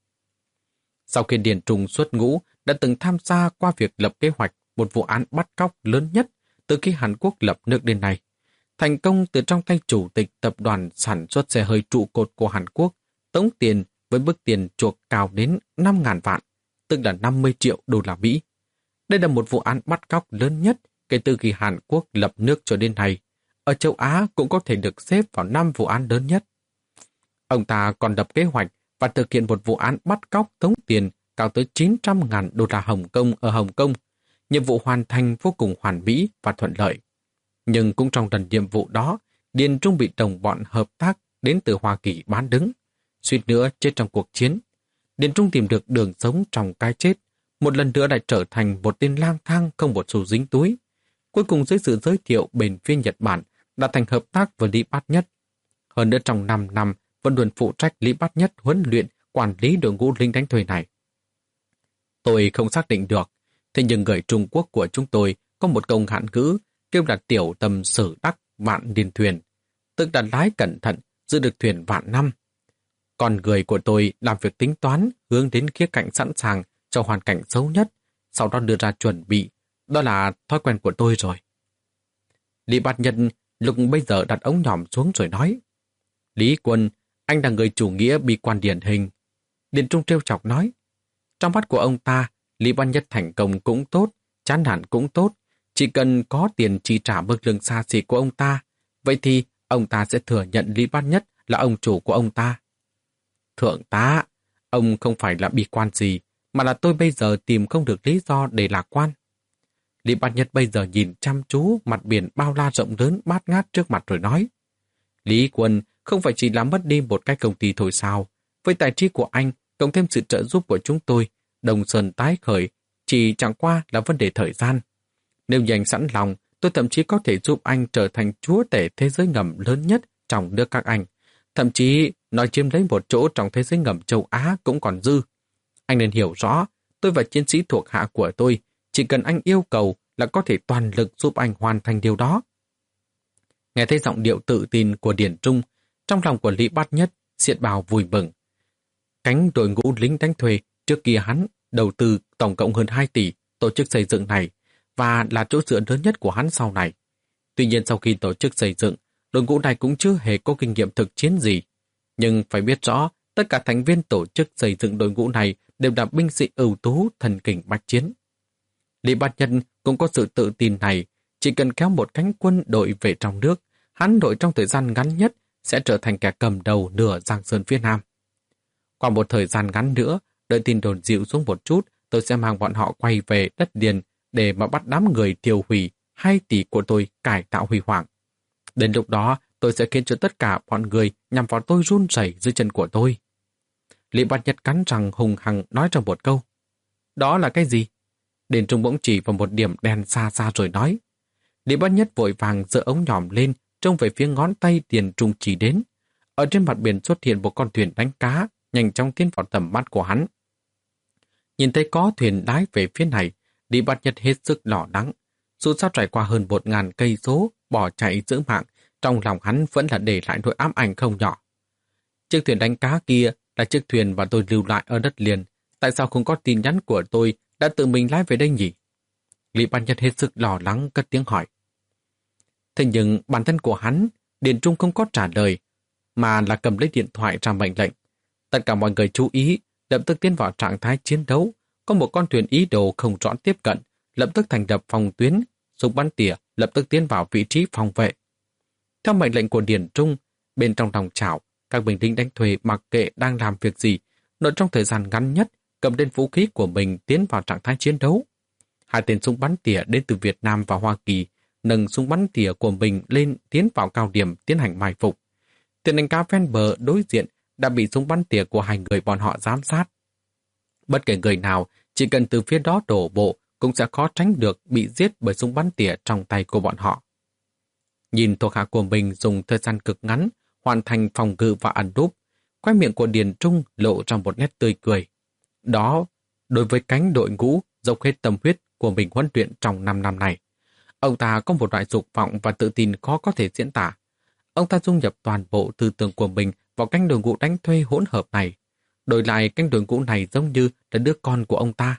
Sau khi Điền Trung xuất ngũ, đã từng tham gia qua việc lập kế hoạch một vụ án bắt cóc lớn nhất từ khi Hàn Quốc lập nước đến nay. Thành công từ trong tay chủ tịch tập đoàn sản xuất xe hơi trụ cột của Hàn Quốc, tống tiền với mức tiền chuộc cao đến năm nghìn vạn, tức là năm mươi triệu đô la Mỹ. Đây là một vụ án bắt cóc lớn nhất kể từ khi Hàn Quốc lập nước cho đến nay. Ở châu Á cũng có thể được xếp vào năm vụ án lớn nhất. Ông ta còn lập kế hoạch và thực hiện một vụ án bắt cóc tống tiền cao tới chín trăm nghìn đô la Hồng Kông ở Hồng Kông. Nhiệm vụ hoàn thành vô cùng hoàn mỹ và thuận lợi. Nhưng cũng trong lần nhiệm vụ đó, Điền Trung bị đồng bọn hợp tác đến từ Hoa Kỳ bán đứng, suýt nữa chết trong cuộc chiến. Điền Trung tìm được đường sống trong cái chết, một lần nữa lại trở thành một tên lang thang không một xu dính túi. Cuối cùng dưới sự giới thiệu bên phía Nhật Bản đã thành hợp tác với Lý Bát Nhất. Hơn nữa trong năm năm vẫn luôn phụ trách Lý Bát Nhất huấn luyện quản lý đội ngũ lính đánh thuê này. Tôi không xác định được, thế nhưng người Trung Quốc của chúng tôi có một câu hạn ngữ kêu là tiểu tâm sử đắc vạn điền thuyền, tức là lái cẩn thận giữ được thuyền vạn năm. Còn người của tôi làm việc tính toán hướng đến khía cạnh sẵn sàng cho hoàn cảnh xấu nhất, sau đó đưa ra chuẩn bị. Đó là thói quen của tôi rồi. Lý Bát Nhân lúc bây giờ đặt ống nhòm xuống rồi nói. Lý Quân, anh là người chủ nghĩa bi quan điển hình. Điền Trung trêu chọc nói. Trong mắt của ông ta, Lý Bát Nhất thành công cũng tốt, chán nản cũng tốt. Chỉ cần có tiền chi trả mức lương xa xỉ của ông ta, vậy thì ông ta sẽ thừa nhận Lý Bát Nhất là ông chủ của ông ta. Thượng tá, ông không phải là bi quan gì, mà là tôi bây giờ tìm không được lý do để lạc quan. Lý Bát Nhất bây giờ nhìn chăm chú mặt biển bao la rộng lớn bát ngát trước mặt rồi nói. Lý Quân không phải chỉ là mất đi một cái công ty thôi sao? Với tài trí của anh, cộng thêm sự trợ giúp của chúng tôi, Đông Sơn tái khởi chỉ chẳng qua là vấn đề thời gian. Nếu như anh sẵn lòng, tôi thậm chí có thể giúp anh trở thành chúa tể thế giới ngầm lớn nhất trong nước các anh. Thậm chí nói chiếm lấy một chỗ trong thế giới ngầm châu Á cũng còn dư. Anh nên hiểu rõ, tôi và chiến sĩ thuộc hạ của tôi, chỉ cần anh yêu cầu là có thể toàn lực giúp anh hoàn thành điều đó. Nghe thấy giọng điệu tự tin của Điền Trung, trong lòng của Lý Bát Nhất xiết bào vui mừng. Cánh đội ngũ lính đánh thuê trước kia hắn đầu tư tổng cộng hơn hai tỷ tổ chức xây dựng này và là chỗ dựa lớn nhất của hắn sau này. Tuy nhiên sau khi tổ chức xây dựng, đội ngũ này cũng chưa hề có kinh nghiệm thực chiến gì. Nhưng phải biết rõ, tất cả thành viên tổ chức xây dựng đội ngũ này đều là binh sĩ ưu tú thần kình bách chiến. Lý Bát Nhân cũng có sự tự tin này, chỉ cần kéo một cánh quân đội về trong nước, hắn đội trong thời gian ngắn nhất sẽ trở thành kẻ cầm đầu nửa Giang Sơn phía Nam. Qua một thời gian ngắn nữa, đợi tin đồn dịu xuống một chút, tôi sẽ mang bọn họ quay về đất liền để mà bắt đám người tiêu hủy hai tỷ của tôi cải tạo huy hoàng. Đến lúc đó, tôi sẽ khiến cho tất cả bọn người nhằm vào tôi run rẩy dưới chân của tôi. Lý Bát Nhất cắn răng hùng hăng nói trong một câu. Đó là cái gì? Điền Trung bỗng chỉ vào một điểm đen xa xa rồi nói. Lý Bát Nhất vội vàng giơ ống nhòm lên, trông về phía ngón tay Điền Trung chỉ đến. Ở trên mặt biển xuất hiện một con thuyền đánh cá, nhanh chóng tiến vào tầm mắt của hắn. Nhìn thấy có thuyền lái về phía này, Lý Bát Nhất hết sức lo lắng. Dù sao trải qua hơn một ngàn cây số, bỏ chạy giữ mạng, trong lòng hắn vẫn là để lại nỗi ám ảnh không nhỏ. Chiếc thuyền đánh cá kia là chiếc thuyền mà tôi lưu lại ở đất liền. Tại sao không có tin nhắn của tôi đã tự mình lái về đây nhỉ? Lý Bát Nhất hết sức lo lắng cất tiếng hỏi. Thế nhưng bản thân của hắn, Điền Trung không có trả lời, mà là cầm lấy điện thoại ra mệnh lệnh. Tất cả mọi người chú ý, lập tức tiến vào trạng thái chiến đấu. Có một con thuyền ý đồ không rõ tiếp cận, lập tức thành lập phòng tuyến, súng bắn tỉa lập tức tiến vào vị trí phòng vệ. Theo mệnh lệnh của Điền Trung, bên trong lòng chảo, các binh lính đánh thuê mặc kệ đang làm việc gì, nội trong thời gian ngắn nhất cầm lên vũ khí của mình tiến vào trạng thái chiến đấu. Hai tên súng bắn tỉa đến từ Việt Nam và Hoa Kỳ nâng súng bắn tỉa của mình lên tiến vào cao điểm tiến hành mai phục. Thuyền đánh cá ven bờ đối diện đã bị súng bắn tỉa của hai người bọn họ giám sát. Bất kể người nào chỉ cần từ phía đó đổ bộ cũng sẽ khó tránh được bị giết bởi súng bắn tỉa trong tay của bọn họ. Nhìn thuộc hạ của mình dùng thời gian cực ngắn hoàn thành phòng ngự và ẩn núp, khóe miệng của Điền Trung lộ ra một nét tươi cười. Đó, đối với cánh đội ngũ dốc hết tâm huyết của mình huấn luyện trong năm năm này, ông ta có một loại dục vọng và tự tin khó có thể diễn tả. Ông ta dung nhập toàn bộ tư tưởng của mình vào cánh đội ngũ đánh thuê hỗn hợp này. Đổi lại cánh đội ngũ này giống như là đứa con của ông ta.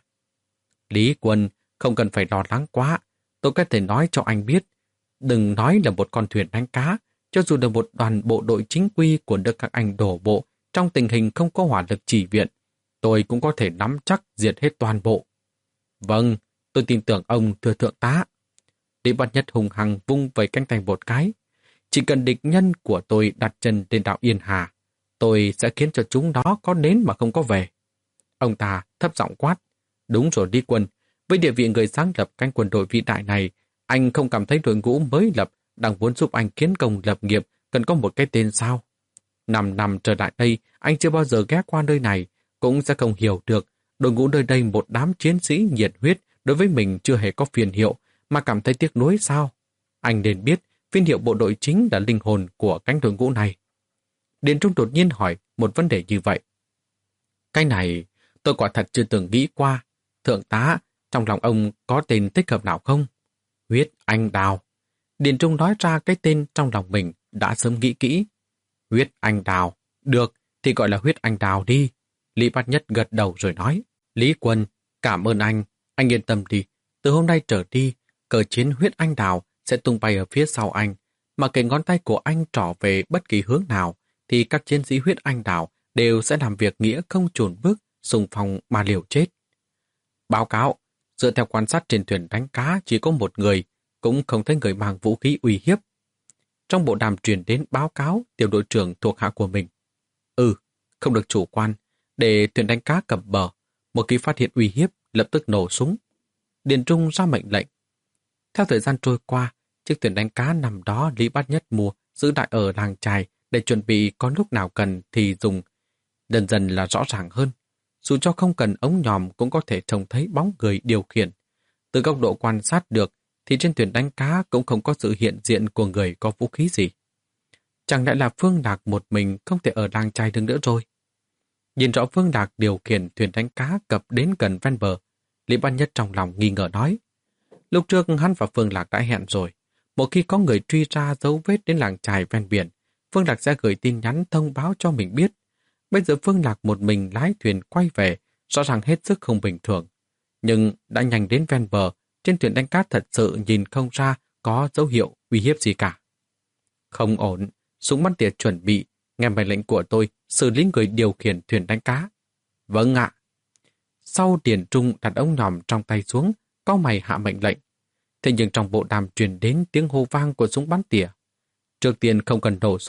Lý Quân, không cần phải lo lắng quá. Tôi có thể nói cho anh biết. Đừng nói là một con thuyền đánh cá, cho dù là một đoàn bộ đội chính quy của nước các anh đổ bộ trong tình hình không có hỏa lực chỉ viện, tôi cũng có thể nắm chắc diệt hết toàn bộ. Vâng, tôi tin tưởng ông, thưa thượng tá. Lý Bát Nhất hùng hăng vung vẩy cánh tay một cái. Chỉ cần địch nhân của tôi đặt chân lên đảo Yên Hà, tôi sẽ khiến cho chúng đó có đến mà không có về. Ông ta thấp giọng quát. Đúng rồi Lý Quân, với địa vị người sáng lập cánh quân đội vĩ đại này, anh không cảm thấy đội ngũ mới lập đang muốn giúp anh kiến công lập nghiệp cần có một cái tên sao? Năm năm trở lại đây, anh chưa bao giờ ghé qua nơi này, cũng sẽ không hiểu được đội ngũ nơi đây một đám chiến sĩ nhiệt huyết đối với mình chưa hề có phiền hiệu mà cảm thấy tiếc nuối sao? Anh nên biết phiên hiệu bộ đội chính là linh hồn của cánh đội ngũ này. Điền Trung đột nhiên hỏi một vấn đề như vậy. Cái này tôi quả thật chưa từng nghĩ qua. Thượng tá, trong lòng ông có tên thích hợp nào không? Huyết Anh Đào. Điền Trung nói ra cái tên trong lòng mình đã sớm nghĩ kỹ. Huyết Anh Đào. Được, thì gọi là Huyết Anh Đào đi. Lý Bát Nhất gật đầu rồi nói. Lý Quân, cảm ơn anh. Anh yên tâm đi. Từ hôm nay trở đi, cờ chiến Huyết Anh Đào sẽ tung bay ở phía sau anh. Mà cái ngón tay của anh trỏ về bất kỳ hướng nào, thì các chiến sĩ Huyết Anh Đào đều sẽ làm việc nghĩa không chùn bước, xung phong mà liều chết. Báo cáo, dựa theo quan sát trên thuyền đánh cá chỉ có một người, cũng không thấy người mang vũ khí uy hiếp. Trong bộ đàm truyền đến báo cáo tiểu đội trưởng thuộc hạ của mình. Ừ, không được chủ quan, để thuyền đánh cá cập bờ. Một khi phát hiện uy hiếp, lập tức nổ súng. Điền Trung ra mệnh lệnh. Theo thời gian trôi qua, chiếc thuyền đánh cá nằm đó Lý Bát Nhất mua, giữ lại ở làng chài để chuẩn bị có lúc nào cần thì dùng. Dần dần là rõ ràng hơn. Dù cho không cần ống nhòm cũng có thể trông thấy bóng người điều khiển. Từ góc độ quan sát được, thì trên thuyền đánh cá cũng không có sự hiện diện của người có vũ khí gì. Chẳng lẽ là Phương Lạc một mình không thể ở làng chài được nữa rồi? Nhìn rõ Phương Lạc điều khiển thuyền đánh cá cập đến gần ven bờ, Lý Bát Nhất trong lòng nghi ngờ nói. Lúc trước hắn và Phương Lạc đã hẹn rồi. Một khi có người truy ra dấu vết đến làng chài ven biển, Phương Lạc sẽ gửi tin nhắn thông báo cho mình biết. Bây giờ Phương Lạc một mình lái thuyền quay về, rõ ràng hết sức không bình thường. Nhưng đã nhanh đến ven bờ, trên thuyền đánh cá thật sự nhìn không ra có dấu hiệu uy hiếp gì cả. Không ổn, súng bắn tỉa chuẩn bị, nghe mệnh lệnh của tôi xử lý người điều khiển thuyền đánh cá. Vâng ạ. Sau Điền Trung đặt ống nhòm trong tay xuống, có mày hạ mệnh lệnh. Thế nhưng trong bộ đàm truyền đến tiếng hô vang của súng bắn tỉa. Trước tiên không cần nổ súng,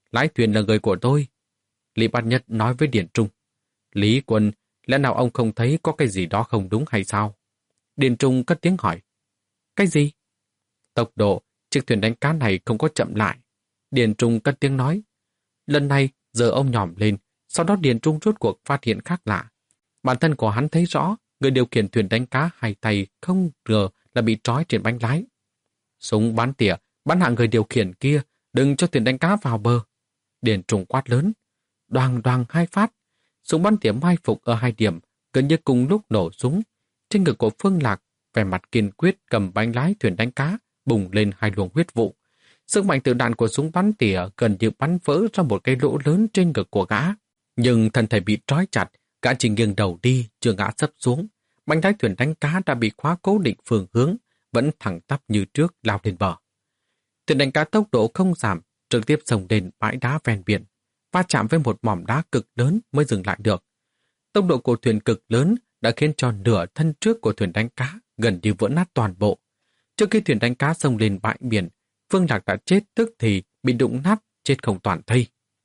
lái thuyền là người của tôi. Lý Bát Nhất nói với Điền Trung. Lý Quân, lẽ nào ông không thấy có cái gì đó không đúng hay sao? Điền Trung cất tiếng hỏi. Cái gì? Tốc độ, chiếc thuyền đánh cá này không có chậm lại. Điền Trung cất tiếng nói. Lần này, giờ ông nhòm lên, sau đó Điền Trung rốt cuộc phát hiện khác lạ. Bản thân của hắn thấy rõ, người điều khiển thuyền đánh cá hai tay không ngờ là bị trói trên bánh lái. Súng bắn tỉa, bắn hạ người điều khiển kia, đừng cho thuyền đánh cá vào bờ. Điền Trung quát lớn. Đoàng đoàng hai phát. Súng bắn tỉa mai phục ở hai điểm, gần như cùng lúc nổ súng. Trên ngực của Phương Lạc, vẻ mặt kiên quyết cầm bánh lái thuyền đánh cá, bùng lên hai luồng huyết vụ. Sức mạnh từ đạn của súng bắn tỉa gần như bắn vỡ ra một cái lỗ lớn trên ngực của gã. Nhưng thân thể bị trói chặt, gã chỉ nghiêng đầu đi, chưa ngã sấp xuống. Bánh lái thuyền đánh cá đã bị khóa cố định phương hướng, vẫn thẳng tắp như trước lao lên bờ. Thuyền đánh cá tốc độ không giảm, trực tiếp xông lên bãi đá ven biển, va chạm với một mỏm đá cực lớn mới dừng lại được. Tốc độ của thuyền cực lớn đã khiến cho nửa thân trước của thuyền đánh cá gần như vỡ nát toàn bộ. Trước khi thuyền đánh cá xông lên bãi biển, Phương Lạc đã chết tức thì bị đụng nát, chết không toàn thây.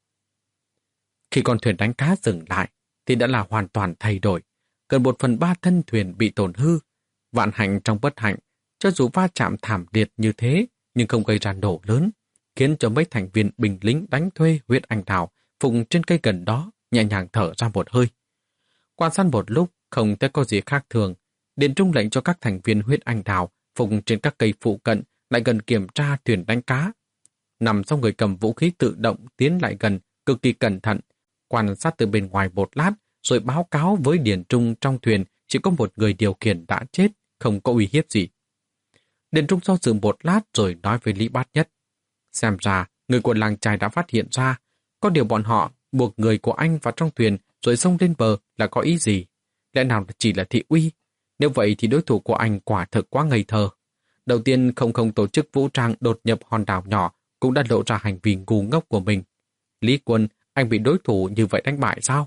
Khi con thuyền đánh cá dừng lại, thì đã là hoàn toàn thay đổi. Gần một phần ba thân thuyền bị tổn hư. Vạn hạnh trong bất hạnh, cho dù va chạm thảm liệt như thế, nhưng không gây ra nổ lớn, khiến cho mấy thành viên binh lính đánh thuê huyện Anh Đào phụng trên cây gần đó nhẹ nhàng thở ra một hơi. Quan sát một lúc, không thấy có gì khác thường, Điền Trung lệnh cho các thành viên huyết Anh Đào phụng trên các cây phụ cận lại gần kiểm tra thuyền đánh cá. Nằm sau người cầm vũ khí tự động tiến lại gần, cực kỳ cẩn thận, quan sát từ bên ngoài một lát, rồi báo cáo với Điền Trung trong thuyền chỉ có một người điều khiển đã chết, không có uy hiếp gì. Điền Trung do dự một lát rồi nói với Lý Bát Nhất. Xem ra, người của làng chài đã phát hiện ra, có điều bọn họ buộc người của anh vào trong thuyền rồi xông lên bờ là có ý gì? Lẽ nào chỉ là thị uy? Nếu vậy thì đối thủ của anh quả thực quá ngây thơ. Đầu tiên không không tổ chức vũ trang đột nhập hòn đảo nhỏ cũng đã lộ ra hành vi ngu ngốc của mình. Lý Quân, anh bị đối thủ như vậy đánh bại sao?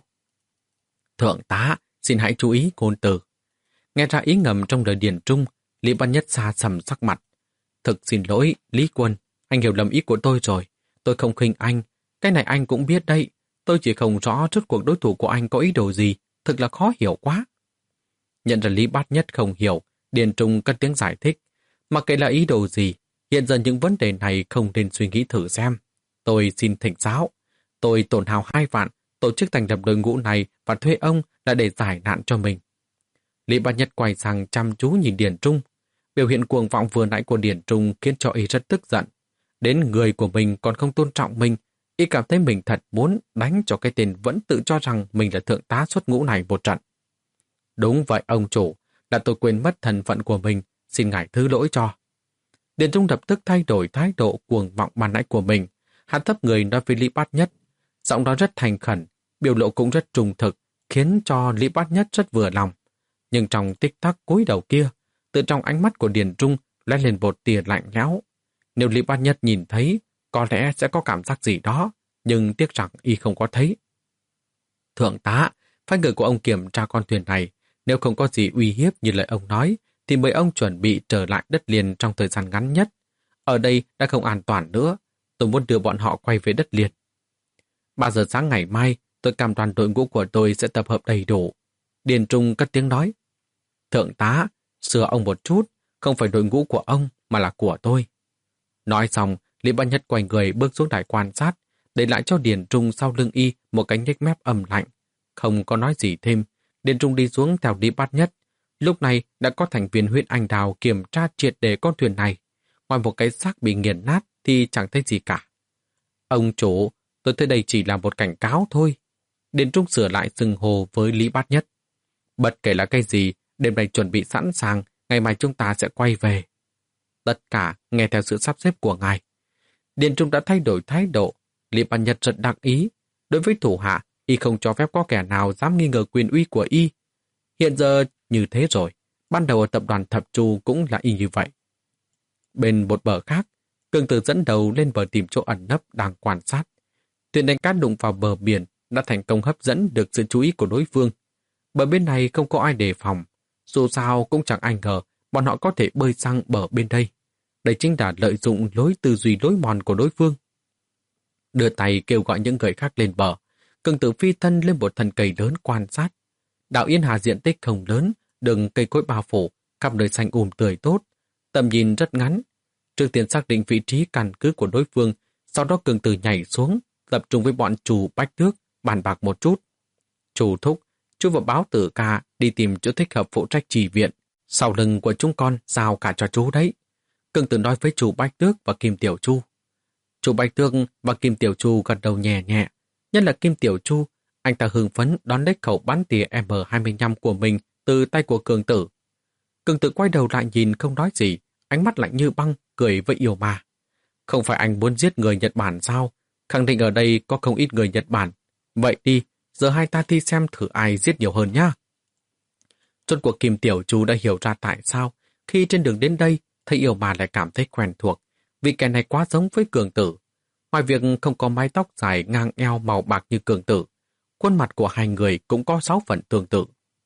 Thượng tá, xin hãy chú ý ngôn từ. Nghe ra ý ngầm trong lời Điền Trung, Lý Bát Nhất xa sầm sắc mặt. Thực xin lỗi, Lý Quân, anh hiểu lầm ý của tôi rồi. Tôi không khinh anh, cái này anh cũng biết đấy. Tôi chỉ không rõ rốt cuộc đối thủ của anh có ý đồ gì, thực là khó hiểu quá. Nhận ra Lý Bát Nhất không hiểu, Điền Trung cất tiếng giải thích. Mặc kệ là ý đồ gì, hiện giờ những vấn đề này không nên suy nghĩ thử xem. Tôi xin thỉnh giáo. Tôi tổn hào hai vạn, tổ chức thành lập đội ngũ này và thuê ông là để giải nạn cho mình. Lý Bát Nhất quay sang chăm chú nhìn Điền Trung. Biểu hiện cuồng vọng vừa nãy của Điền Trung khiến cho y rất tức giận. Đến người của mình còn không tôn trọng mình, y cảm thấy mình thật muốn đánh cho cái tên vẫn tự cho rằng mình là thượng tá xuất ngũ này một trận. Đúng vậy ông chủ, là tôi quên mất thân phận của mình, xin ngài thứ lỗi cho. Điền Trung lập tức thay đổi thái độ cuồng vọng ban nãy của mình. Hắn thấp người nói với Lý Bát Nhất. Giọng đó rất thành khẩn, biểu lộ cũng rất trung thực, khiến cho Lý Bát Nhất rất vừa lòng. Nhưng trong tích tắc cúi đầu kia, từ trong ánh mắt của Điền Trung lóe lên một tia lạnh lẽo. Nếu Lý Bát Nhất nhìn thấy, có lẽ sẽ có cảm giác gì đó, nhưng tiếc rằng y không có thấy. Thượng tá, phái người của ông kiểm tra con thuyền này, nếu không có gì uy hiếp như lời ông nói, thì mời ông chuẩn bị trở lại đất liền trong thời gian ngắn nhất. Ở đây đã không an toàn nữa, tôi muốn đưa bọn họ quay về đất liền. Ba giờ sáng ngày mai, tôi cam đoan đội ngũ của tôi sẽ tập hợp đầy đủ. Điền Trung cất tiếng nói. Thượng tá, sửa ông một chút, không phải đội ngũ của ông mà là của tôi. Nói xong, Lý Bát Nhất quay người bước xuống đài quan sát, để lại cho Điền Trung sau lưng y một cái nhếch mép âm lạnh. Không có nói gì thêm, Điền Trung đi xuống theo Lý Bát Nhất. Lúc này đã có thành viên huyện Anh Đào kiểm tra triệt để con thuyền này. Ngoài một cái xác bị nghiền nát thì chẳng thấy gì cả. Ông chủ, tôi thấy đây chỉ là một cảnh cáo thôi. Điền Trung sửa lại xưng hô với Lý Bát Nhất. Bất kể là cái gì, đêm nay chuẩn bị sẵn sàng, ngày mai chúng ta sẽ quay về. Tất cả nghe theo sự sắp xếp của ngài. Điền Trung đã thay đổi thái độ. Lý Bát Nhất rất đặc ý. Đối với thủ hạ, y không cho phép có kẻ nào dám nghi ngờ quyền uy của y. Hiện giờ như thế rồi, ban đầu ở tập đoàn Thập Chu cũng là y như vậy. Bên một bờ khác, Cường Tử dẫn đầu lên bờ tìm chỗ ẩn nấp đang quan sát. Thuyền đánh cá đụng vào bờ biển đã thành công hấp dẫn được sự chú ý của đối phương. Bờ bên này không có ai đề phòng, dù sao cũng chẳng ai ngờ bọn họ có thể bơi sang bờ bên đây. Đây chính là lợi dụng lối tư duy lối mòn của đối phương. đưa tay kêu gọi những người khác lên bờ. Cường Tử phi thân lên một thân cây lớn quan sát. Đảo Yên Hà diện tích không lớn, đường cây cối bao phủ, khắp nơi xanh um tươi tốt, tầm nhìn rất ngắn. Trước tiên xác định vị trí căn cứ của đối phương, sau đó Cường Tử nhảy xuống, tập trung với bọn chủ Bách Tước, bàn bạc một chút. Chủ thúc, chú và báo tử ca đi tìm chỗ thích hợp phụ trách trì viện. Sau lưng của chúng con giao cả cho chú đấy. Cường Tử nói với chủ Bách Tước và Kim Tiểu Chu. Chủ Bách Tước và Kim Tiểu Chu gật đầu nhẹ nhẹ. Nhất là Kim Tiểu Chu, anh ta hưng phấn đón lấy khẩu bắn tỉa M hai mươi lăm của mình từ tay của Cường Tử. Cường Tử quay đầu lại nhìn không nói gì, ánh mắt lạnh như băng, cười với Yêu Ma. Không phải anh muốn giết người Nhật Bản sao? Khẳng định ở đây có không ít người Nhật Bản. Vậy đi, giờ hai ta thi xem thử ai giết nhiều hơn nhá. Rốt cuộc Kim Tiểu Chu đã hiểu ra tại sao khi trên đường đến đây thấy Yêu Ma lại cảm thấy quen thuộc, vì kẻ này quá giống với Cường Tử. Ngoài việc không có mái tóc dài ngang eo màu bạc như Cường Tử, khuôn mặt của hai người cũng có sáu phần tương tự.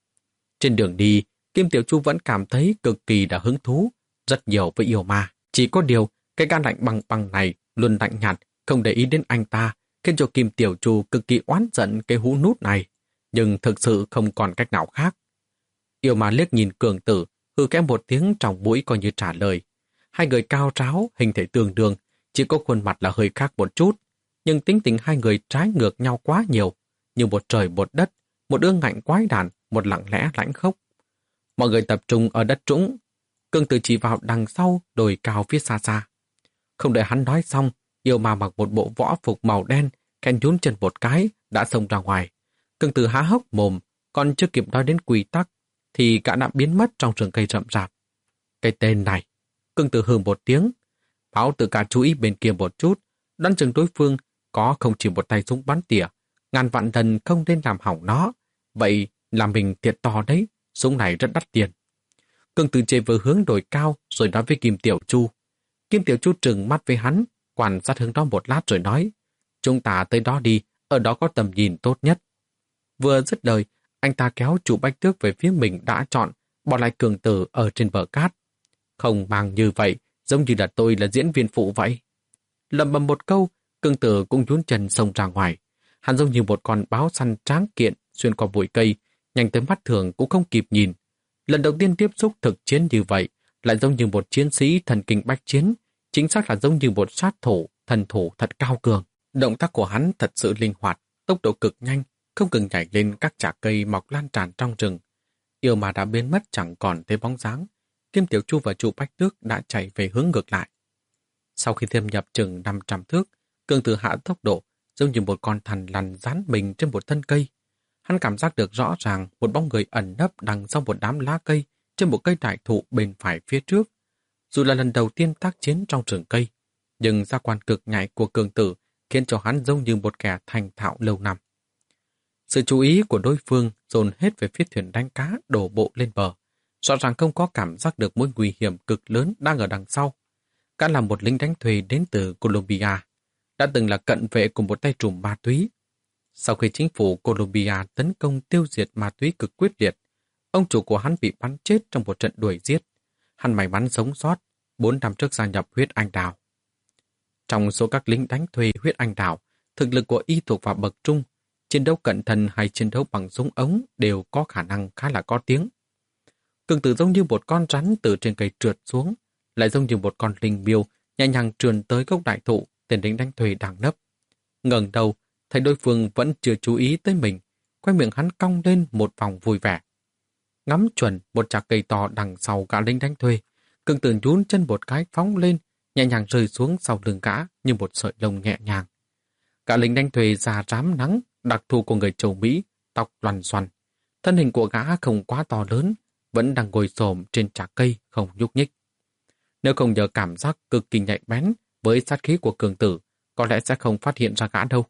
Trên đường đi, Kim Tiểu Chu vẫn cảm thấy cực kỳ đã hứng thú, rất nhiều với Yêu Ma. Chỉ có điều, cái gan lạnh bằng bằng này luôn lạnh nhạt, không để ý đến anh ta, khiến cho Kim Tiểu Chu cực kỳ oán giận cái hũ nút này, nhưng thực sự không còn cách nào khác. Yêu Ma liếc nhìn Cường Tử, hư kẽ một tiếng trong mũi coi như trả lời. Hai người cao ráo, hình thể tương đương, chỉ có khuôn mặt là hơi khác một chút, nhưng tính tình hai người trái ngược nhau quá nhiều, như một trời một đất, một ương ngạnh quái đản, một lặng lẽ lãnh khốc. Mọi người tập trung ở đất trũng, Cường Tử chỉ vào đằng sau đồi cao phía xa xa. Không đợi hắn nói xong, Yêu Ma mặc một bộ võ phục màu đen, khen nhún chân một cái, đã xông ra ngoài. Cường Tử há hốc mồm, còn chưa kịp nói đến quy tắc, thì cả đã biến mất trong rừng cây rậm rạp. Cái tên này, Cường Tử hừ một tiếng, báo tử cả chú ý bên kia một chút, đoán chừng đối phương có không chỉ một tay súng bắn tỉa, ngàn vạn lần không nên làm hỏng nó. Vậy là mình thiệt to đấy, súng này rất đắt tiền. Cường Tử chạy vừa hướng đồi cao rồi nói với Kim Tiểu Chu. Kim Tiểu Chu trừng mắt với hắn, quan sát hướng đó một lát rồi nói, chúng ta tới đó đi, ở đó có tầm nhìn tốt nhất. Vừa dứt lời, anh ta kéo chủ Bách Tước về phía mình đã chọn, bỏ lại Cường Tử ở trên bờ cát. Không mang như vậy, giống như là tôi là diễn viên phụ vậy. Lầm bầm một câu, Cường Tử cũng nhún chân xông ra ngoài. Hắn giống như một con báo săn tráng kiện xuyên qua bụi cây, nhanh tới mắt thường cũng không kịp nhìn. Lần đầu tiên tiếp xúc thực chiến như vậy, lại giống như một chiến sĩ thần kinh bách chiến, chính xác là giống như một sát thủ, thần thủ thật cao cường. Động tác của hắn thật sự linh hoạt, tốc độ cực nhanh, không ngừng nhảy lên các chạc cây mọc lan tràn trong rừng. Yêu Ma đã biến mất chẳng còn thấy bóng dáng. Kim Tiểu Chu và chủ Bách Tước đã chạy về hướng ngược lại. Sau khi thâm nhập chừng năm trăm thước, Cường Tử hạ tốc độ, giống như một con thằn lằn dán mình trên một thân cây. Hắn cảm giác được rõ ràng một bóng người ẩn nấp đằng sau một đám lá cây trên một cây đại thụ bên phải phía trước. Dù là lần đầu tiên tác chiến trong rừng cây, nhưng gia quan cực nhạy của Cường Tử khiến cho hắn giống như một kẻ thành thạo lâu năm. Sự chú ý của đối phương dồn hết về phía thuyền đánh cá đổ bộ lên bờ. Rõ ràng không có cảm giác được mối nguy hiểm cực lớn đang ở đằng sau. Gã là một lính đánh thuê đến từ Colombia, đã từng là cận vệ của một tay trùm ma túy. Sau khi chính phủ Colombia tấn công tiêu diệt ma túy cực quyết liệt, ông chủ của hắn bị bắn chết trong một trận đuổi giết. Hắn may mắn sống sót, bốn năm trước gia nhập huyết anh đào. Trong số các lính đánh thuê huyết anh đào, thực lực của y thuộc vào bậc trung, chiến đấu cận thân hay chiến đấu bằng súng ống đều có khả năng khá là có tiếng. Cường Tử giống như một con rắn từ trên cây trượt xuống, lại giống như một con linh miêu nhẹ nhàng trườn tới gốc đại thụ tên lính đánh thuê đang nấp. Ngẩng đầu, thấy đối phương vẫn chưa chú ý tới mình, quay miệng hắn cong lên một vòng vui vẻ. Ngắm chuẩn một chạc cây to đằng sau gã lính đánh thuê, Cường Tử nhún chân một cái phóng lên, nhẹ nhàng rơi xuống sau lưng gã như một sợi lông nhẹ nhàng. Gã lính đánh thuê da rám nắng, đặc thù của người châu Mỹ, tóc loằn xoăn. Thân hình của gã không quá to lớn, vẫn đang ngồi xổm trên chạc cây không nhúc nhích. Nếu không nhờ cảm giác cực kỳ nhạy bén với sát khí của Cường Tử, có lẽ sẽ không phát hiện ra gã đâu.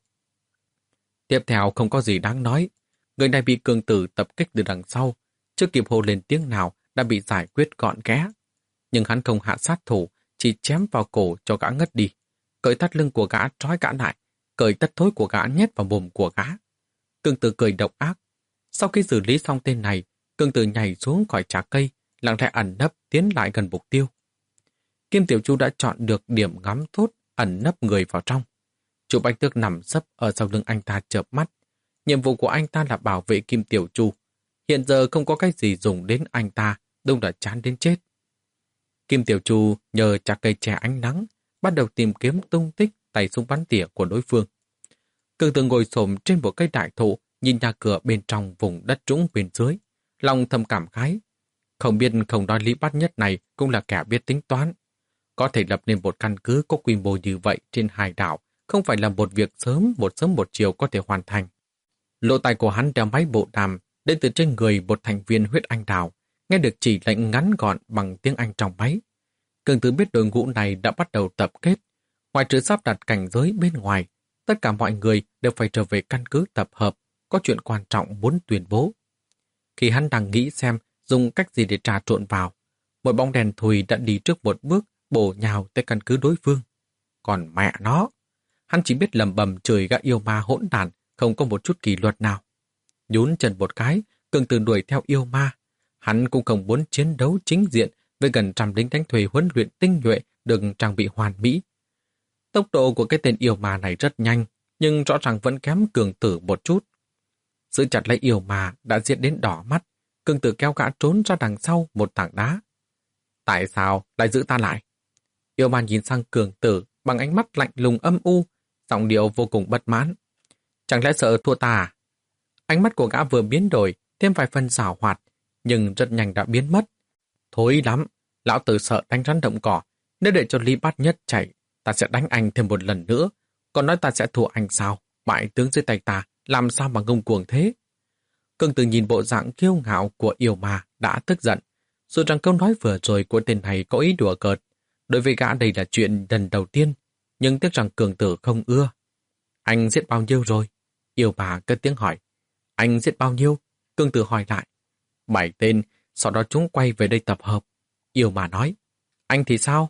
Tiếp theo không có gì đáng nói, người này bị Cường Tử tập kích từ đằng sau, chưa kịp hô lên tiếng nào đã bị giải quyết gọn ghẽ. Nhưng hắn không hạ sát thủ, chỉ chém vào cổ cho gã ngất đi, cởi thắt lưng của gã trói gã lại, cởi tất thối của gã nhét vào mồm của gã. Cường Tử cười độc ác. Sau khi xử lý xong tên này, Cường Tử nhảy xuống khỏi chạc cây, lặng lẽ ẩn nấp tiến lại gần mục tiêu. Kim Tiểu Chu đã chọn được điểm ngắm tốt, ẩn nấp người vào trong. Chu Bạch Tước nằm sấp ở sau lưng anh ta chợp mắt. Nhiệm vụ của anh ta là bảo vệ Kim Tiểu Chu. Hiện giờ không có cái gì dùng đến anh ta, đúng là chán đến chết. Kim Tiểu Chu nhờ chặt cây tre ánh nắng, bắt đầu tìm kiếm tung tích tay súng bắn tỉa của đối phương. Cường Tử ngồi xổm trên một cây đại thụ, nhìn nhà cửa bên trong vùng đất trũng bên dưới, lòng thầm cảm khái. Không biết không nói Lý Bát Nhất này cũng là kẻ biết tính toán. Có thể lập nên một căn cứ có quy mô như vậy trên hải đảo, không phải là một việc sớm một sớm một chiều có thể hoàn thành. Lỗ tai của hắn đeo máy bộ đàm đến từ trên người một thành viên huyết anh đào, nghe được chỉ lệnh ngắn gọn bằng tiếng Anh trong máy. Cường Tử biết đội ngũ này đã bắt đầu tập kết. Ngoài trừ sắp đặt cảnh giới bên ngoài, tất cả mọi người đều phải trở về căn cứ tập hợp, có chuyện quan trọng muốn tuyên bố. Khi hắn đang nghĩ xem dùng cách gì để trà trộn vào, một bóng đèn thùi đã đi trước một bước, bổ nhào tới căn cứ đối phương. Còn mẹ nó, hắn chỉ biết lầm bầm chửi gã yêu ma hỗn đản, không có một chút kỷ luật nào. Nhún chân một cái, Cường Tử đuổi theo yêu ma. Hắn cũng không muốn chiến đấu chính diện với gần trăm lính đánh thuê huấn luyện tinh nhuệ được trang bị hoàn mỹ. Tốc độ của cái tên yêu ma này rất nhanh, nhưng rõ ràng vẫn kém Cường Tử một chút. Giữ chặt lấy yêu ma đã giết đến đỏ mắt, Cường Tử kéo gã trốn ra đằng sau một tảng đá. Tại sao lại giữ ta lại? Yêu ma nhìn sang Cường Tử bằng ánh mắt lạnh lùng âm u, giọng điệu vô cùng bất mãn. Chẳng lẽ sợ thua ta à? Ánh mắt của gã vừa biến đổi, thêm vài phần xảo hoạt, nhưng rất nhanh đã biến mất. Thối lắm, lão tử sợ đánh rắn động cỏ, nếu để cho Lý Bát Nhất chạy, ta sẽ đánh anh thêm một lần nữa, còn nói ta sẽ thua anh sao? Bại tướng dưới tay ta, làm sao mà ngông cuồng thế? Cường Tử nhìn bộ dạng kiêu ngạo của yêu ma đã tức giận, dù rằng câu nói vừa rồi của tên này có ý đùa cợt. Đối với gã đây là chuyện lần đầu tiên, nhưng tiếc rằng Cường Tử không ưa. Anh giết bao nhiêu rồi? Yêu ma cất tiếng hỏi. Anh giết bao nhiêu? Cường Tử hỏi lại. Bảy tên, sau đó chúng quay về đây tập hợp. Yêu ma nói. Anh thì sao?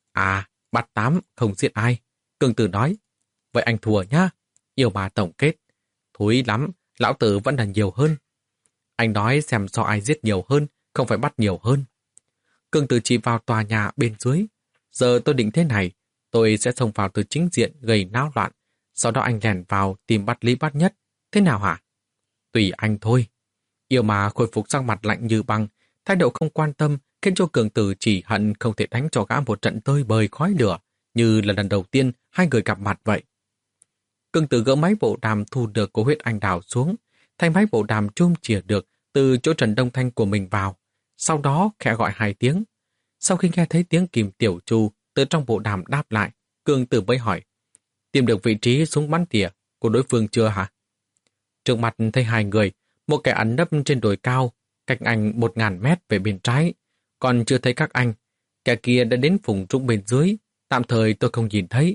À, bắt tám, không giết ai. Cường Tử nói. Vậy anh thua nhá. Yêu ma tổng kết. Thúi lắm, lão tử vẫn là nhiều hơn. Anh nói xem so ai giết nhiều hơn, không phải bắt nhiều hơn. Cường Tử chỉ vào tòa nhà bên dưới. Giờ tôi định thế này, tôi sẽ xông vào từ chính diện gây náo loạn, sau đó anh lèn vào tìm bắt Lý Bát Nhất. Thế nào hả? Tùy anh thôi. Yêu ma khôi phục sang mặt lạnh như băng, thái độ không quan tâm, khiến cho Cường Tử chỉ hận không thể đánh cho gã một trận tơi bời khói lửa, như là lần đầu tiên hai người gặp mặt vậy. Cường Tử gỡ máy bộ đàm thu được của huyết anh đào xuống, thay máy bộ đàm chôm chìa được từ chỗ Trần Đông Thanh của mình vào, sau đó khẽ gọi hai tiếng. Sau khi nghe thấy tiếng Kim Tiểu Chu từ trong bộ đàm đáp lại, Cường Tử mới hỏi, tìm được vị trí súng bắn tỉa của đối phương chưa hả? Trước mặt thấy hai người, một kẻ ẩn nấp trên đồi cao, cách anh một ngàn mét về bên trái, còn chưa thấy các anh. Kẻ kia đã đến vùng trũng bên dưới, tạm thời tôi không nhìn thấy.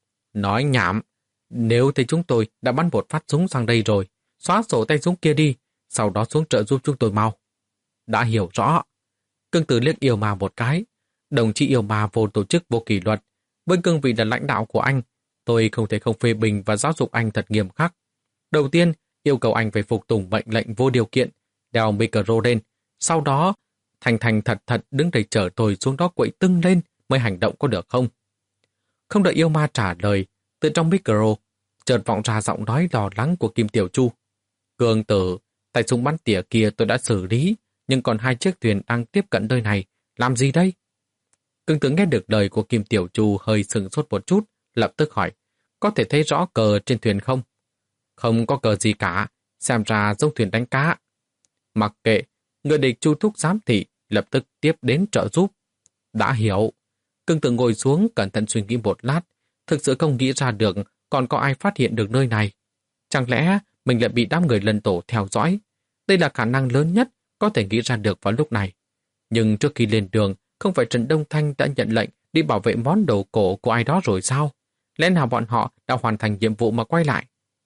Nói nhảm, nếu thấy chúng tôi đã bắn một phát súng sang đây rồi, xóa sổ tay súng kia đi, sau đó xuống trợ giúp chúng tôi mau. Đã hiểu rõ. Cường Tử liếc yêu ma một cái. Đồng chí yêu ma vô tổ chức vô kỷ luật, với cương vị là lãnh đạo của anh, tôi không thể không phê bình và giáo dục anh thật nghiêm khắc. Đầu tiên, yêu cầu anh phải phục tùng mệnh lệnh vô điều kiện, đeo micro lên, sau đó thành thành thật thật đứng đây chờ tôi xuống đó quậy tưng lên mới hành động có được không? Không đợi yêu ma trả lời, từ trong micro chợt vọng ra giọng nói lo lắng của Kim Tiểu Chu. Cường Tử, tay súng bắn tỉa kia tôi đã xử lý, nhưng còn hai chiếc thuyền đang tiếp cận nơi này, làm gì đây? Cường Tử nghe được lời của Kim Tiểu Chu hơi sừng sốt một chút, lập tức hỏi, có thể thấy rõ cờ trên thuyền không? Không có cờ gì cả, xem ra giống thuyền đánh cá. Mặc kệ, người địch Chu thúc giám thị lập tức tiếp đến trợ giúp. Đã hiểu. Cường Tử ngồi xuống cẩn thận suy nghĩ một lát, thực sự không nghĩ ra được còn có ai phát hiện được nơi này. Chẳng lẽ mình lại bị đám người Lân Tổ theo dõi? Đây là khả năng lớn nhất có thể nghĩ ra được vào lúc này. Nhưng trước khi lên đường, không phải Trần Đông Thanh đã nhận lệnh đi bảo vệ món đồ cổ của ai đó rồi sao? Lẽ nào bọn họ đã hoàn thành nhiệm vụ mà quay lại?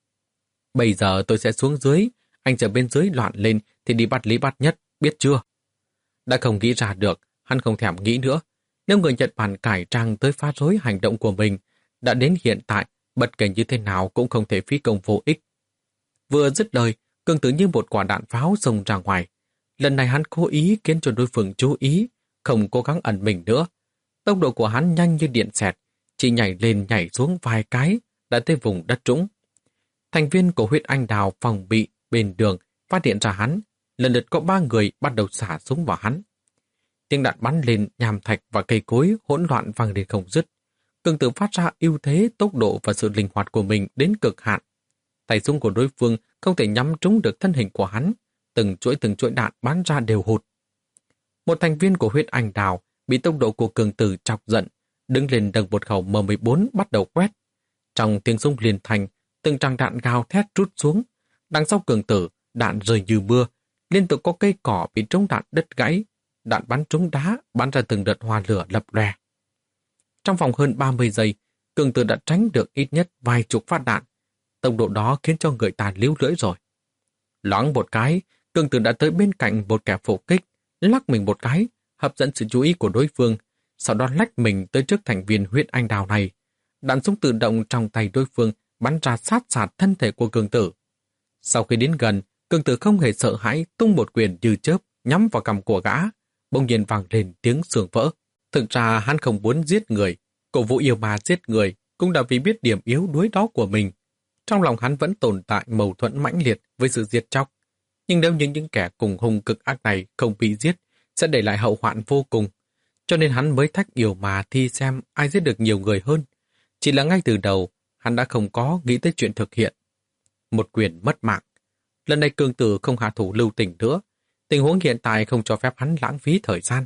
Bây giờ tôi sẽ xuống dưới, anh chờ bên dưới loạn lên thì đi bắt Lý Bát Nhất, biết chưa? Đã không nghĩ ra được, hắn không thèm nghĩ nữa. Nếu người Nhật Bản cải trang tới phá rối hành động của mình, đã đến hiện tại, bất kể như thế nào cũng không thể phí công vô ích. Vừa dứt lời, Cường Tử như một quả đạn pháo xông ra ngoài. Lần này hắn cố ý khiến cho đối phương chú ý, không cố gắng ẩn mình nữa. Tốc độ của hắn nhanh như điện xẹt, chỉ nhảy lên nhảy xuống vài cái, đã tới vùng đất trũng. Thành viên của huyết anh đào phòng bị bên đường phát hiện ra hắn, lần lượt có ba người bắt đầu xả súng vào hắn. Tiếng đạn bắn lên nham thạch và cây cối hỗn loạn vang lên không dứt. Cường Tử phát ra ưu thế, tốc độ và sự linh hoạt của mình đến cực hạn. Tay súng của đối phương không thể nhắm trúng được thân hình của hắn, từng chuỗi từng chuỗi đạn bắn ra đều hụt. Một thành viên của huyết anh đào bị tốc độ của Cường Tử chọc giận, đứng lên đằng một khẩu M mười bốn bắt đầu quét. Trong tiếng súng liền thành, từng tràng đạn gào thét rút xuống. Đằng sau Cường Tử, đạn rơi như mưa, liên tục có cây cỏ bị trúng đạn đứt gãy, đạn bắn trúng đá, bắn ra từng đợt hoa lửa lập lòe. Trong vòng hơn ba mươi giây, Cường Tử đã tránh được ít nhất vài chục phát đạn. Tốc độ đó khiến cho người ta líu lưỡi rồi. Loáng một cái, Cường Tử đã tới bên cạnh một kẻ phục kích, lắc mình một cái, hấp dẫn sự chú ý của đối phương, sau đó lách mình tới trước thành viên huyết anh đào này. Đạn súng tự động trong tay đối phương bắn ra sát sạt thân thể của Cường Tử. Sau khi đến gần, Cường Tử không hề sợ hãi, tung một quyền như chớp nhắm vào cằm của gã, bỗng nhiên vang lên tiếng xương vỡ. Thực ra hắn không muốn giết người, cổ vũ yêu ma giết người cũng đã vì biết điểm yếu đuối đó của mình. Trong lòng hắn vẫn tồn tại mâu thuẫn mãnh liệt với sự giết chóc. Nhưng nếu như những kẻ cùng hung cực ác này không bị giết, sẽ để lại hậu hoạn vô cùng. Cho nên hắn mới thách yêu ma thi xem ai giết được nhiều người hơn. Chỉ là ngay từ đầu, hắn đã không có nghĩ tới chuyện thực hiện. Một quyền mất mạng. Lần này Cường Tử không hạ thủ lưu tình nữa. Tình huống hiện tại không cho phép hắn lãng phí thời gian.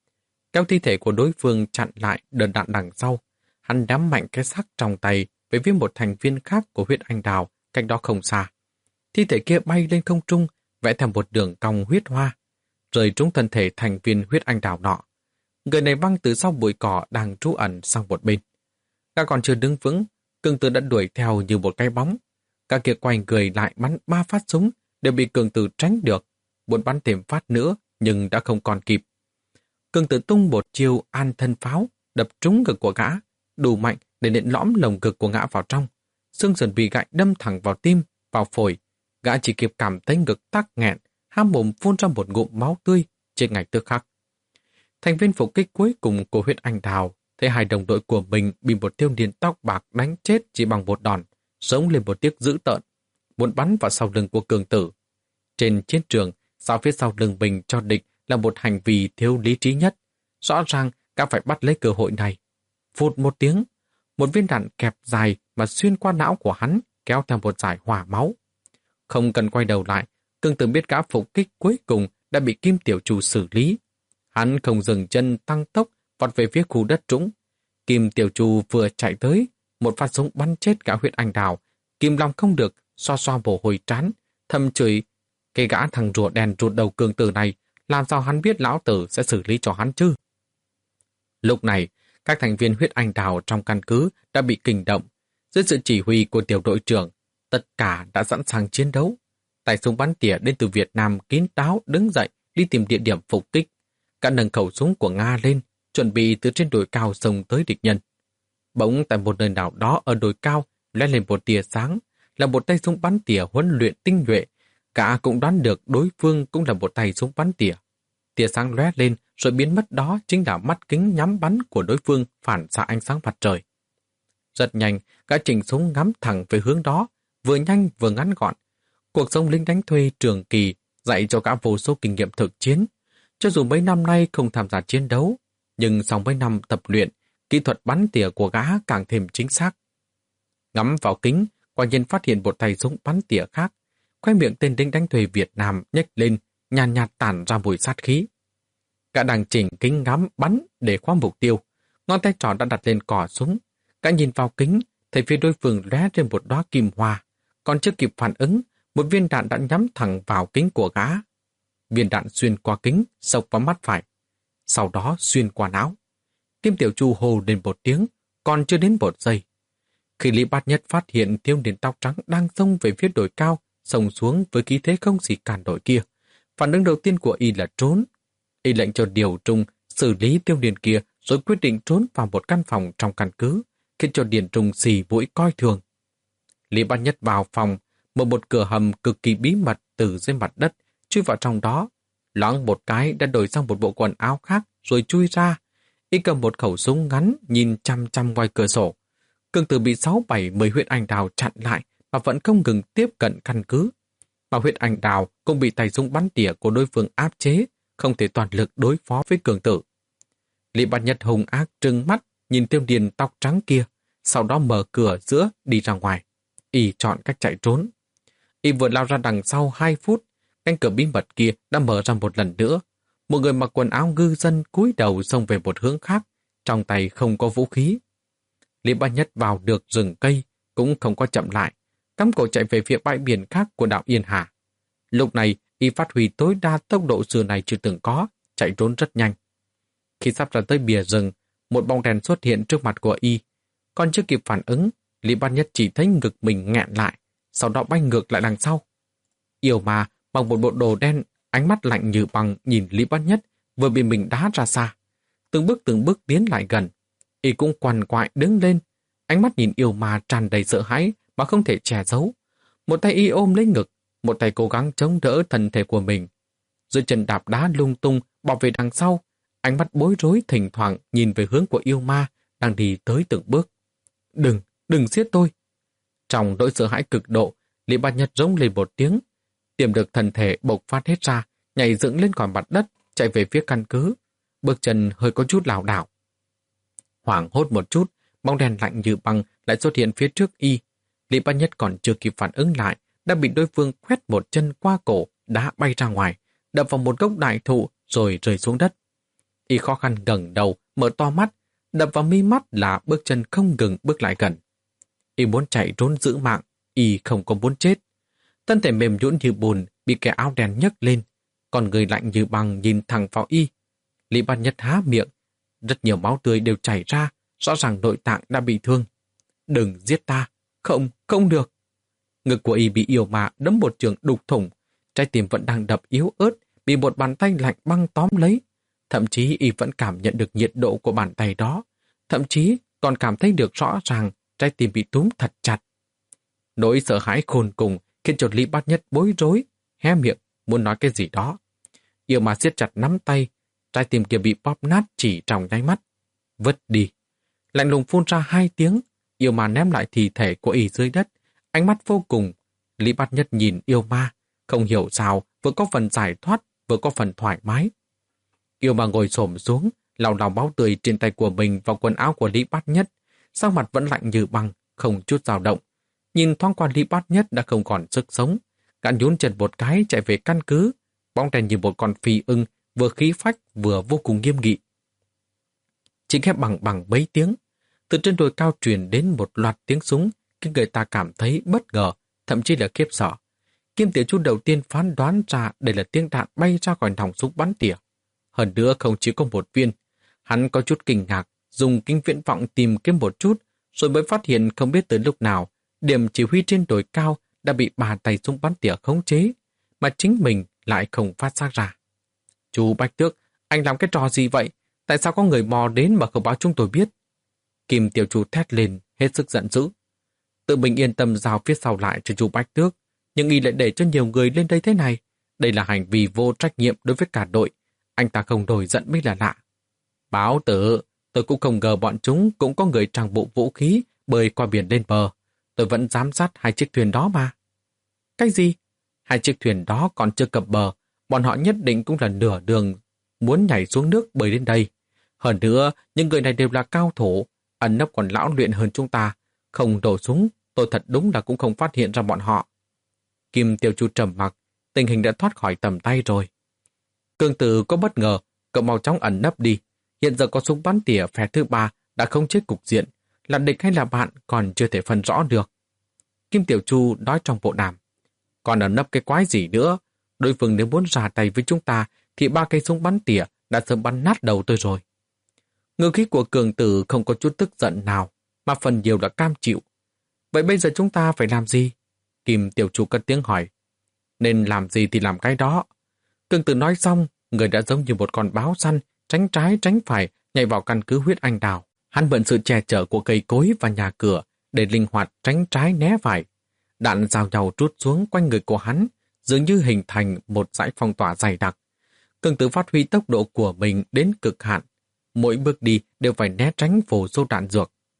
Kéo thi thể của đối phương chặn lại đợt đạn đằng sau, hắn đám mạnh cái xác trong tay về phía một thành viên khác của huyết anh đào, cách đó không xa. Thi thể kia bay lên không trung, vẽ thành một đường cong huyết hoa, rơi trúng thân thể thành viên huyết anh đào nọ. Người này văng từ sau bụi cỏ đang trú ẩn sang một bên. Gã còn chưa đứng vững, Cường Tử đã đuổi theo như một cái bóng. Gã kia quay người lại bắn ba phát súng, đều bị Cường Tử tránh được. Muốn bắn thêm phát nữa, nhưng đã không còn kịp. Cường Tử tung một chiêu an thân pháo, đập trúng ngực của gã, đủ mạnh để nện lõm lồng ngực của gã vào trong. Xương sườn bị gãy đâm thẳng vào tim, vào phổi. Gã chỉ kịp cảm thấy ngực tắc nghẹn, há mồm phun ra một ngụm máu tươi trên ngay tức khắc. Thành viên phục kích cuối cùng của huyết anh đào thấy hai đồng đội của mình bị một thiếu niên tóc bạc đánh chết chỉ bằng một đòn, sống lên một tiếc dữ tợn, muốn bắn vào sau lưng của Cường Tử. Trên chiến trường, sao phía sau lưng mình cho địch là một hành vi thiếu lý trí nhất. Rõ ràng gã phải bắt lấy cơ hội này. Phụt một tiếng, một viên đạn kẹp dài mà xuyên qua não của hắn, kéo theo một dải hỏa máu. Không cần quay đầu lại, Cường Tử biết gã phục kích cuối cùng đã bị Kim Tiểu Trù xử lý. Hắn không dừng chân tăng tốc, vọt về phía khu đất trũng. Kim Tiểu Trù vừa chạy tới, một phát súng bắn chết gã huyết anh đào. Kim lòng không được, xoa xoa mồ hôi trán, thầm chửi cái gã thằng rùa đen ruột đầu Cường Tử này, làm sao hắn biết lão tử sẽ xử lý cho hắn chứ? Lúc này, các thành viên huyết anh đào trong căn cứ đã bị kinh động. Dưới sự chỉ huy của tiểu đội trưởng, tất cả đã sẵn sàng chiến đấu. Tay súng bắn tỉa đến từ Việt Nam kín đáo đứng dậy đi tìm địa điểm phục kích. Cả nâng khẩu súng của Nga lên, chuẩn bị từ trên đồi cao xông tới địch nhân. Bỗng tại một nơi nào đó ở đồi cao lóe lên một tia sáng, là một tay súng bắn tỉa huấn luyện tinh nhuệ. Cả cũng đoán được đối phương cũng là một tay súng bắn tỉa. Tia sáng lóe lên rồi biến mất, đó chính là mắt kính nhắm bắn của đối phương phản xạ ánh sáng mặt trời. Rất nhanh, cả chỉnh súng ngắm thẳng về hướng đó, vừa nhanh vừa ngắn gọn. Cuộc sống lính đánh thuê trường kỳ dạy cho cả vô số kinh nghiệm thực chiến. Cho dù mấy năm nay không tham gia chiến đấu, nhưng sau mấy năm tập luyện, kỹ thuật bắn tỉa của gã càng thêm chính xác. Ngắm vào kính, quả nhiên phát hiện một tay súng bắn tỉa khác. Khoe miệng tên lính đánh thuê Việt Nam nhếch lên, nhàn nhạt, nhạt tản ra mùi sát khí. Cả đang chỉnh kính ngắm bắn để khóa mục tiêu, ngón tay trỏ đã đặt lên cò súng. Cả nhìn vào kính, thấy phía đối phương lóe trên một đóa kim hoa, còn chưa kịp phản ứng, một viên đạn đã nhắm thẳng vào kính của gã. Viên đạn xuyên qua kính, xộc vào mắt phải, sau đó xuyên qua não. Kim Tiểu Chu hô lên một tiếng, còn chưa đến một giây. Khi Lý Bát Nhất phát hiện thiếu niên tóc trắng đang xông về phía đồi cao, xông xuống với khí thế không gì cản nổi kia, phản ứng đầu tiên của y là trốn. Y lệnh cho điều trung xử lý tiêu niên kia, rồi quyết định trốn vào một căn phòng trong căn cứ, khiến cho Điền Trung xì mũi coi thường. Lý Bát Nhất vào phòng, mở một cửa hầm cực kỳ bí mật từ dưới mặt đất, chui vào trong đó. Loáng một cái đã đổi sang một bộ quần áo khác rồi chui ra. Y cầm một khẩu súng ngắn nhìn chăm chăm ngoài cửa sổ. Cường Tử bị sáu bảy mười huyết anh đào chặn lại mà vẫn không ngừng tiếp cận căn cứ. Mà huyết anh đào cũng bị tay súng bắn tỉa của đối phương áp chế, không thể toàn lực đối phó với Cường Tử. Lý Bát Nhất hung ác trừng mắt nhìn Tiêu Điền tóc trắng kia, sau đó mở cửa giữa đi ra ngoài. Y chọn cách chạy trốn. Y vừa lao ra đằng sau hai phút, cánh cửa bí mật kia đã mở ra một lần nữa. Một người mặc quần áo ngư dân cúi đầu xông về một hướng khác, trong tay không có vũ khí. Lý Bát Nhất vào được rừng cây, cũng không có chậm lại, cắm cổ chạy về phía bãi biển khác của đảo Yên Hà. Lúc này, y phát huy tối đa tốc độ xưa này chưa từng có, chạy trốn rất nhanh. Khi sắp ra tới bìa rừng, một bóng đèn xuất hiện trước mặt của y. Còn chưa kịp phản ứng, Lý Bát Nhất chỉ thấy ngực mình nghẹn lại, sau đó bay ngược lại đằng sau. Yêu ma bằng một bộ đồ đen, ánh mắt lạnh như băng nhìn Lý Bát Nhất vừa bị mình đá ra xa. Từng bước từng bước tiến lại gần. Y cũng quằn quại đứng lên, ánh mắt nhìn yêu ma tràn đầy sợ hãi mà không thể che giấu. Một tay y ôm lấy ngực, một tay cố gắng chống đỡ thân thể của mình. Dưới chân đạp đá lung tung bỏ về đằng sau, ánh mắt bối rối thỉnh thoảng nhìn về hướng của yêu ma đang đi tới từng bước. Đừng, đừng giết tôi. Trong nỗi sợ hãi cực độ, Lý Bát Nhất rống lên một tiếng, tiềm được thần thể bộc phát hết ra, nhảy dựng lên khỏi mặt đất, chạy về phía căn cứ. Bước chân hơi có chút lảo đảo. Hoảng hốt một chút, bóng đèn lạnh như băng lại xuất hiện phía trước y. Lý Bát Nhất còn chưa kịp phản ứng lại, đã bị đối phương quét một chân qua cổ, đá bay ra ngoài, đập vào một gốc đại thụ rồi rơi xuống đất. Y khó khăn ngẩng đầu, mở to mắt, đập vào mi mắt là bước chân không ngừng bước lại gần. Y muốn chạy trốn giữ mạng, y không có muốn chết. Thân thể mềm nhũn như bùn bị kẻ áo đen nhấc lên, còn người lạnh như băng nhìn thẳng vào y. Lý Bát Nhất há miệng, rất nhiều máu tươi đều chảy ra, rõ ràng nội tạng đã bị thương. Đừng giết ta, không, không được. Ngực của y bị yêu ma đấm một trường đục thủng, trái tim vẫn đang đập yếu ớt, bị một bàn tay lạnh băng tóm lấy. Thậm chí y vẫn cảm nhận được nhiệt độ của bàn tay đó, thậm chí còn cảm thấy được rõ ràng trái tim bị túm thật chặt. Nỗi sợ hãi khôn cùng khiến cho Lý Bát Nhất bối rối, hé miệng muốn nói cái gì đó. Yêu ma siết chặt nắm tay, trái tim kia bị bóp nát chỉ trong nháy mắt. Vứt đi. Lạnh lùng phun ra hai tiếng, yêu ma ném lại thi thể của y dưới đất, ánh mắt vô cùng. Lý Bát Nhất nhìn yêu ma, không hiểu sao vừa có phần giải thoát, vừa có phần thoải mái. Yêu ma ngồi xổm xuống, lau lau máu tươi trên tay của mình vào quần áo của Lý Bát Nhất, sắc mặt vẫn lạnh như băng, không chút dao động. Nhìn thoáng qua Lý Bát Nhất đã không còn sức sống, gã nhún chân một cái chạy về căn cứ, bóng đèn như một con phi ưng, vừa khí phách vừa vô cùng nghiêm nghị. Chỉ nghe bằng bằng mấy tiếng, từ trên đồi cao truyền đến một loạt tiếng súng, khiến người ta cảm thấy bất ngờ, thậm chí là khiếp sợ. Kim Tiểu Chu đầu tiên phán đoán ra đây là tiếng đạn bay ra khỏi nòng súng bắn tỉa. Hơn nữa không chỉ có một viên, hắn có chút kinh ngạc, dùng kính viễn vọng tìm kiếm một chút, rồi mới phát hiện không biết từ lúc nào, điểm chỉ huy trên đồi cao đã bị ba tay súng bắn tỉa khống chế, mà chính mình lại không phát giác ra. Chú Bạch Tước, anh làm cái trò gì vậy? Tại sao có người mò đến mà không báo chúng tôi biết? Kim Tiểu Chu thét lên, hết sức giận dữ. Tự mình yên tâm giao phía sau lại cho chú Bạch Tước, nhưng y lại để cho nhiều người lên đây thế này. Đây là hành vi vô trách nhiệm đối với cả đội. Anh ta không đổi giận mới là lạ. Báo tử, tôi cũng không ngờ bọn chúng cũng có người trang bộ vũ khí bơi qua biển lên bờ. Tôi vẫn giám sát hai chiếc thuyền đó mà. Cái gì? Hai chiếc thuyền đó còn chưa cập bờ, bọn họ nhất định cũng là nửa đường muốn nhảy xuống nước bơi đến đây. Hơn nữa, những người này đều là cao thủ, ẩn nấp còn lão luyện hơn chúng ta. Không đổ súng, tôi thật đúng là cũng không phát hiện ra bọn họ. Kim Tiểu Chu trầm mặc, tình hình đã thoát khỏi tầm tay rồi. Cương Tử có bất ngờ, cậu mau chóng ẩn nấp đi. Hiện giờ có súng bắn tỉa phe thứ ba đã không chết cục diện, là địch hay là bạn còn chưa thể phân rõ được. Kim Tiểu Chu nói trong bộ đàm. Còn ẩn nấp cái quái gì nữa? Đối phương nếu muốn ra tay với chúng ta thì ba cây súng bắn tỉa đã sớm bắn nát đầu tôi rồi. Ngữ khí của Cường Tử không có chút tức giận nào, mà phần nhiều là cam chịu. Vậy bây giờ chúng ta phải làm gì? Kim Tiểu Chu cất tiếng hỏi. Nên làm gì thì làm cái đó. Cường Tử nói xong, người đã giống như một con báo săn, tránh trái tránh phải, nhảy vào căn cứ huyết anh đào. Hắn mượn sự che chở của cây cối và nhà cửa để linh hoạt tránh trái né phải. Đạn rào nhau trút xuống quanh người của hắn, dường như hình thành một dải phong tỏa dày đặc. Cường Tử phát huy tốc độ của mình đến cực hạn. Mỗi bước đi đều phải né tránh vô số đạn dược.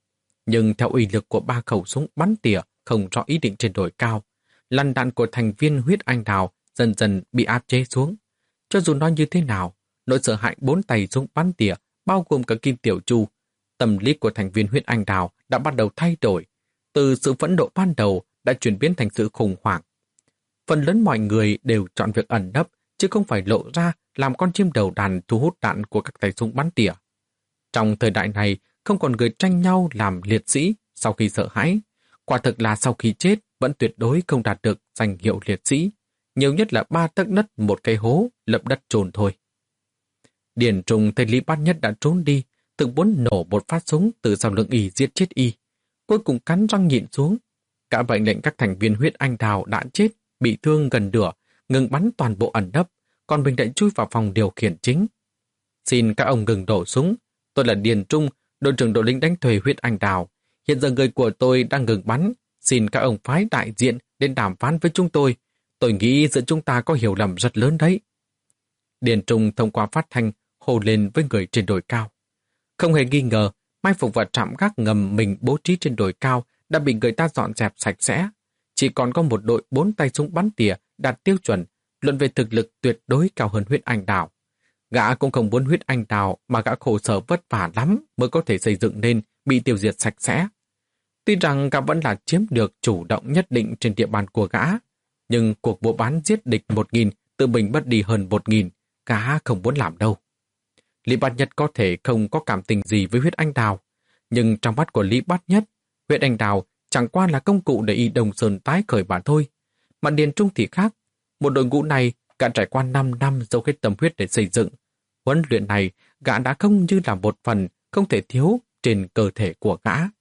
Nhưng theo uy lực của ba khẩu súng bắn tỉa không rõ ý định trên đồi cao, lăn đạn của thành viên huyết anh đào dần dần bị áp chế xuống. Cho dù nói như thế nào, nỗi sợ hãi bốn tay súng bắn tỉa, bao gồm cả Kim Tiểu Chu, tâm lý của thành viên huyết anh đào đã bắt đầu thay đổi. Từ sự phẫn nộ ban đầu đã chuyển biến thành sự khủng hoảng. Phần lớn mọi người đều chọn việc ẩn nấp, chứ không phải lộ ra làm con chim đầu đàn thu hút đạn của các tay súng bắn tỉa. Trong thời đại này, không còn người tranh nhau làm liệt sĩ sau khi sợ hãi. Quả thực là sau khi chết vẫn tuyệt đối không đạt được danh hiệu liệt sĩ. Nhiều nhất là ba tấc đất một cái hố, lập đất chôn thôi. Điền Trung thấy Lý Bát Nhất đã trốn đi, từng muốn nổ một phát súng từ sau lưng y giết chết y. Cuối cùng cắn răng nhịn xuống. Cả mệnh lệnh các thành viên huyết anh đào đã chết, bị thương gần nửa, ngừng bắn toàn bộ ẩn nấp, còn mình lại chui vào phòng điều khiển chính. Xin các ông ngừng đổ súng. Tôi là Điền Trung, đội trưởng đội lính đánh thuê huyết anh đào. Hiện giờ người của tôi đang ngừng bắn. Xin các ông phái đại diện đến đàm phán với chúng tôi. Tôi nghĩ giữa chúng ta có hiểu lầm rất lớn đấy. Điền Trung thông qua phát thanh hô lên với người trên đồi cao. Không hề nghi ngờ, mai phục và trạm gác ngầm mình bố trí trên đồi cao đã bị người ta dọn dẹp sạch sẽ. Chỉ còn có một đội bốn tay súng bắn tỉa đạt tiêu chuẩn, luận về thực lực tuyệt đối cao hơn huyết anh đào. Gã cũng không muốn huyết anh đào mà gã khổ sở vất vả lắm mới có thể xây dựng nên bị tiêu diệt sạch sẽ. Tuy rằng gã vẫn là chiếm được chủ động nhất định trên địa bàn của gã, nhưng cuộc bộ bán giết địch một nghìn, tự mình mất đi hơn một nghìn, gã không muốn làm đâu. Lý Bát Nhất có thể không có cảm tình gì với huyết anh đào, nhưng trong mắt của Lý Bát Nhất, huyết anh đào chẳng qua là công cụ để y Đông Sơn tái khởi bản thôi. Mà Điền Trung thì khác, một đội ngũ này gã trải qua năm năm dốc hết tâm huyết để xây dựng. Huấn luyện này gã đã không như là một phần không thể thiếu trên cơ thể của gã.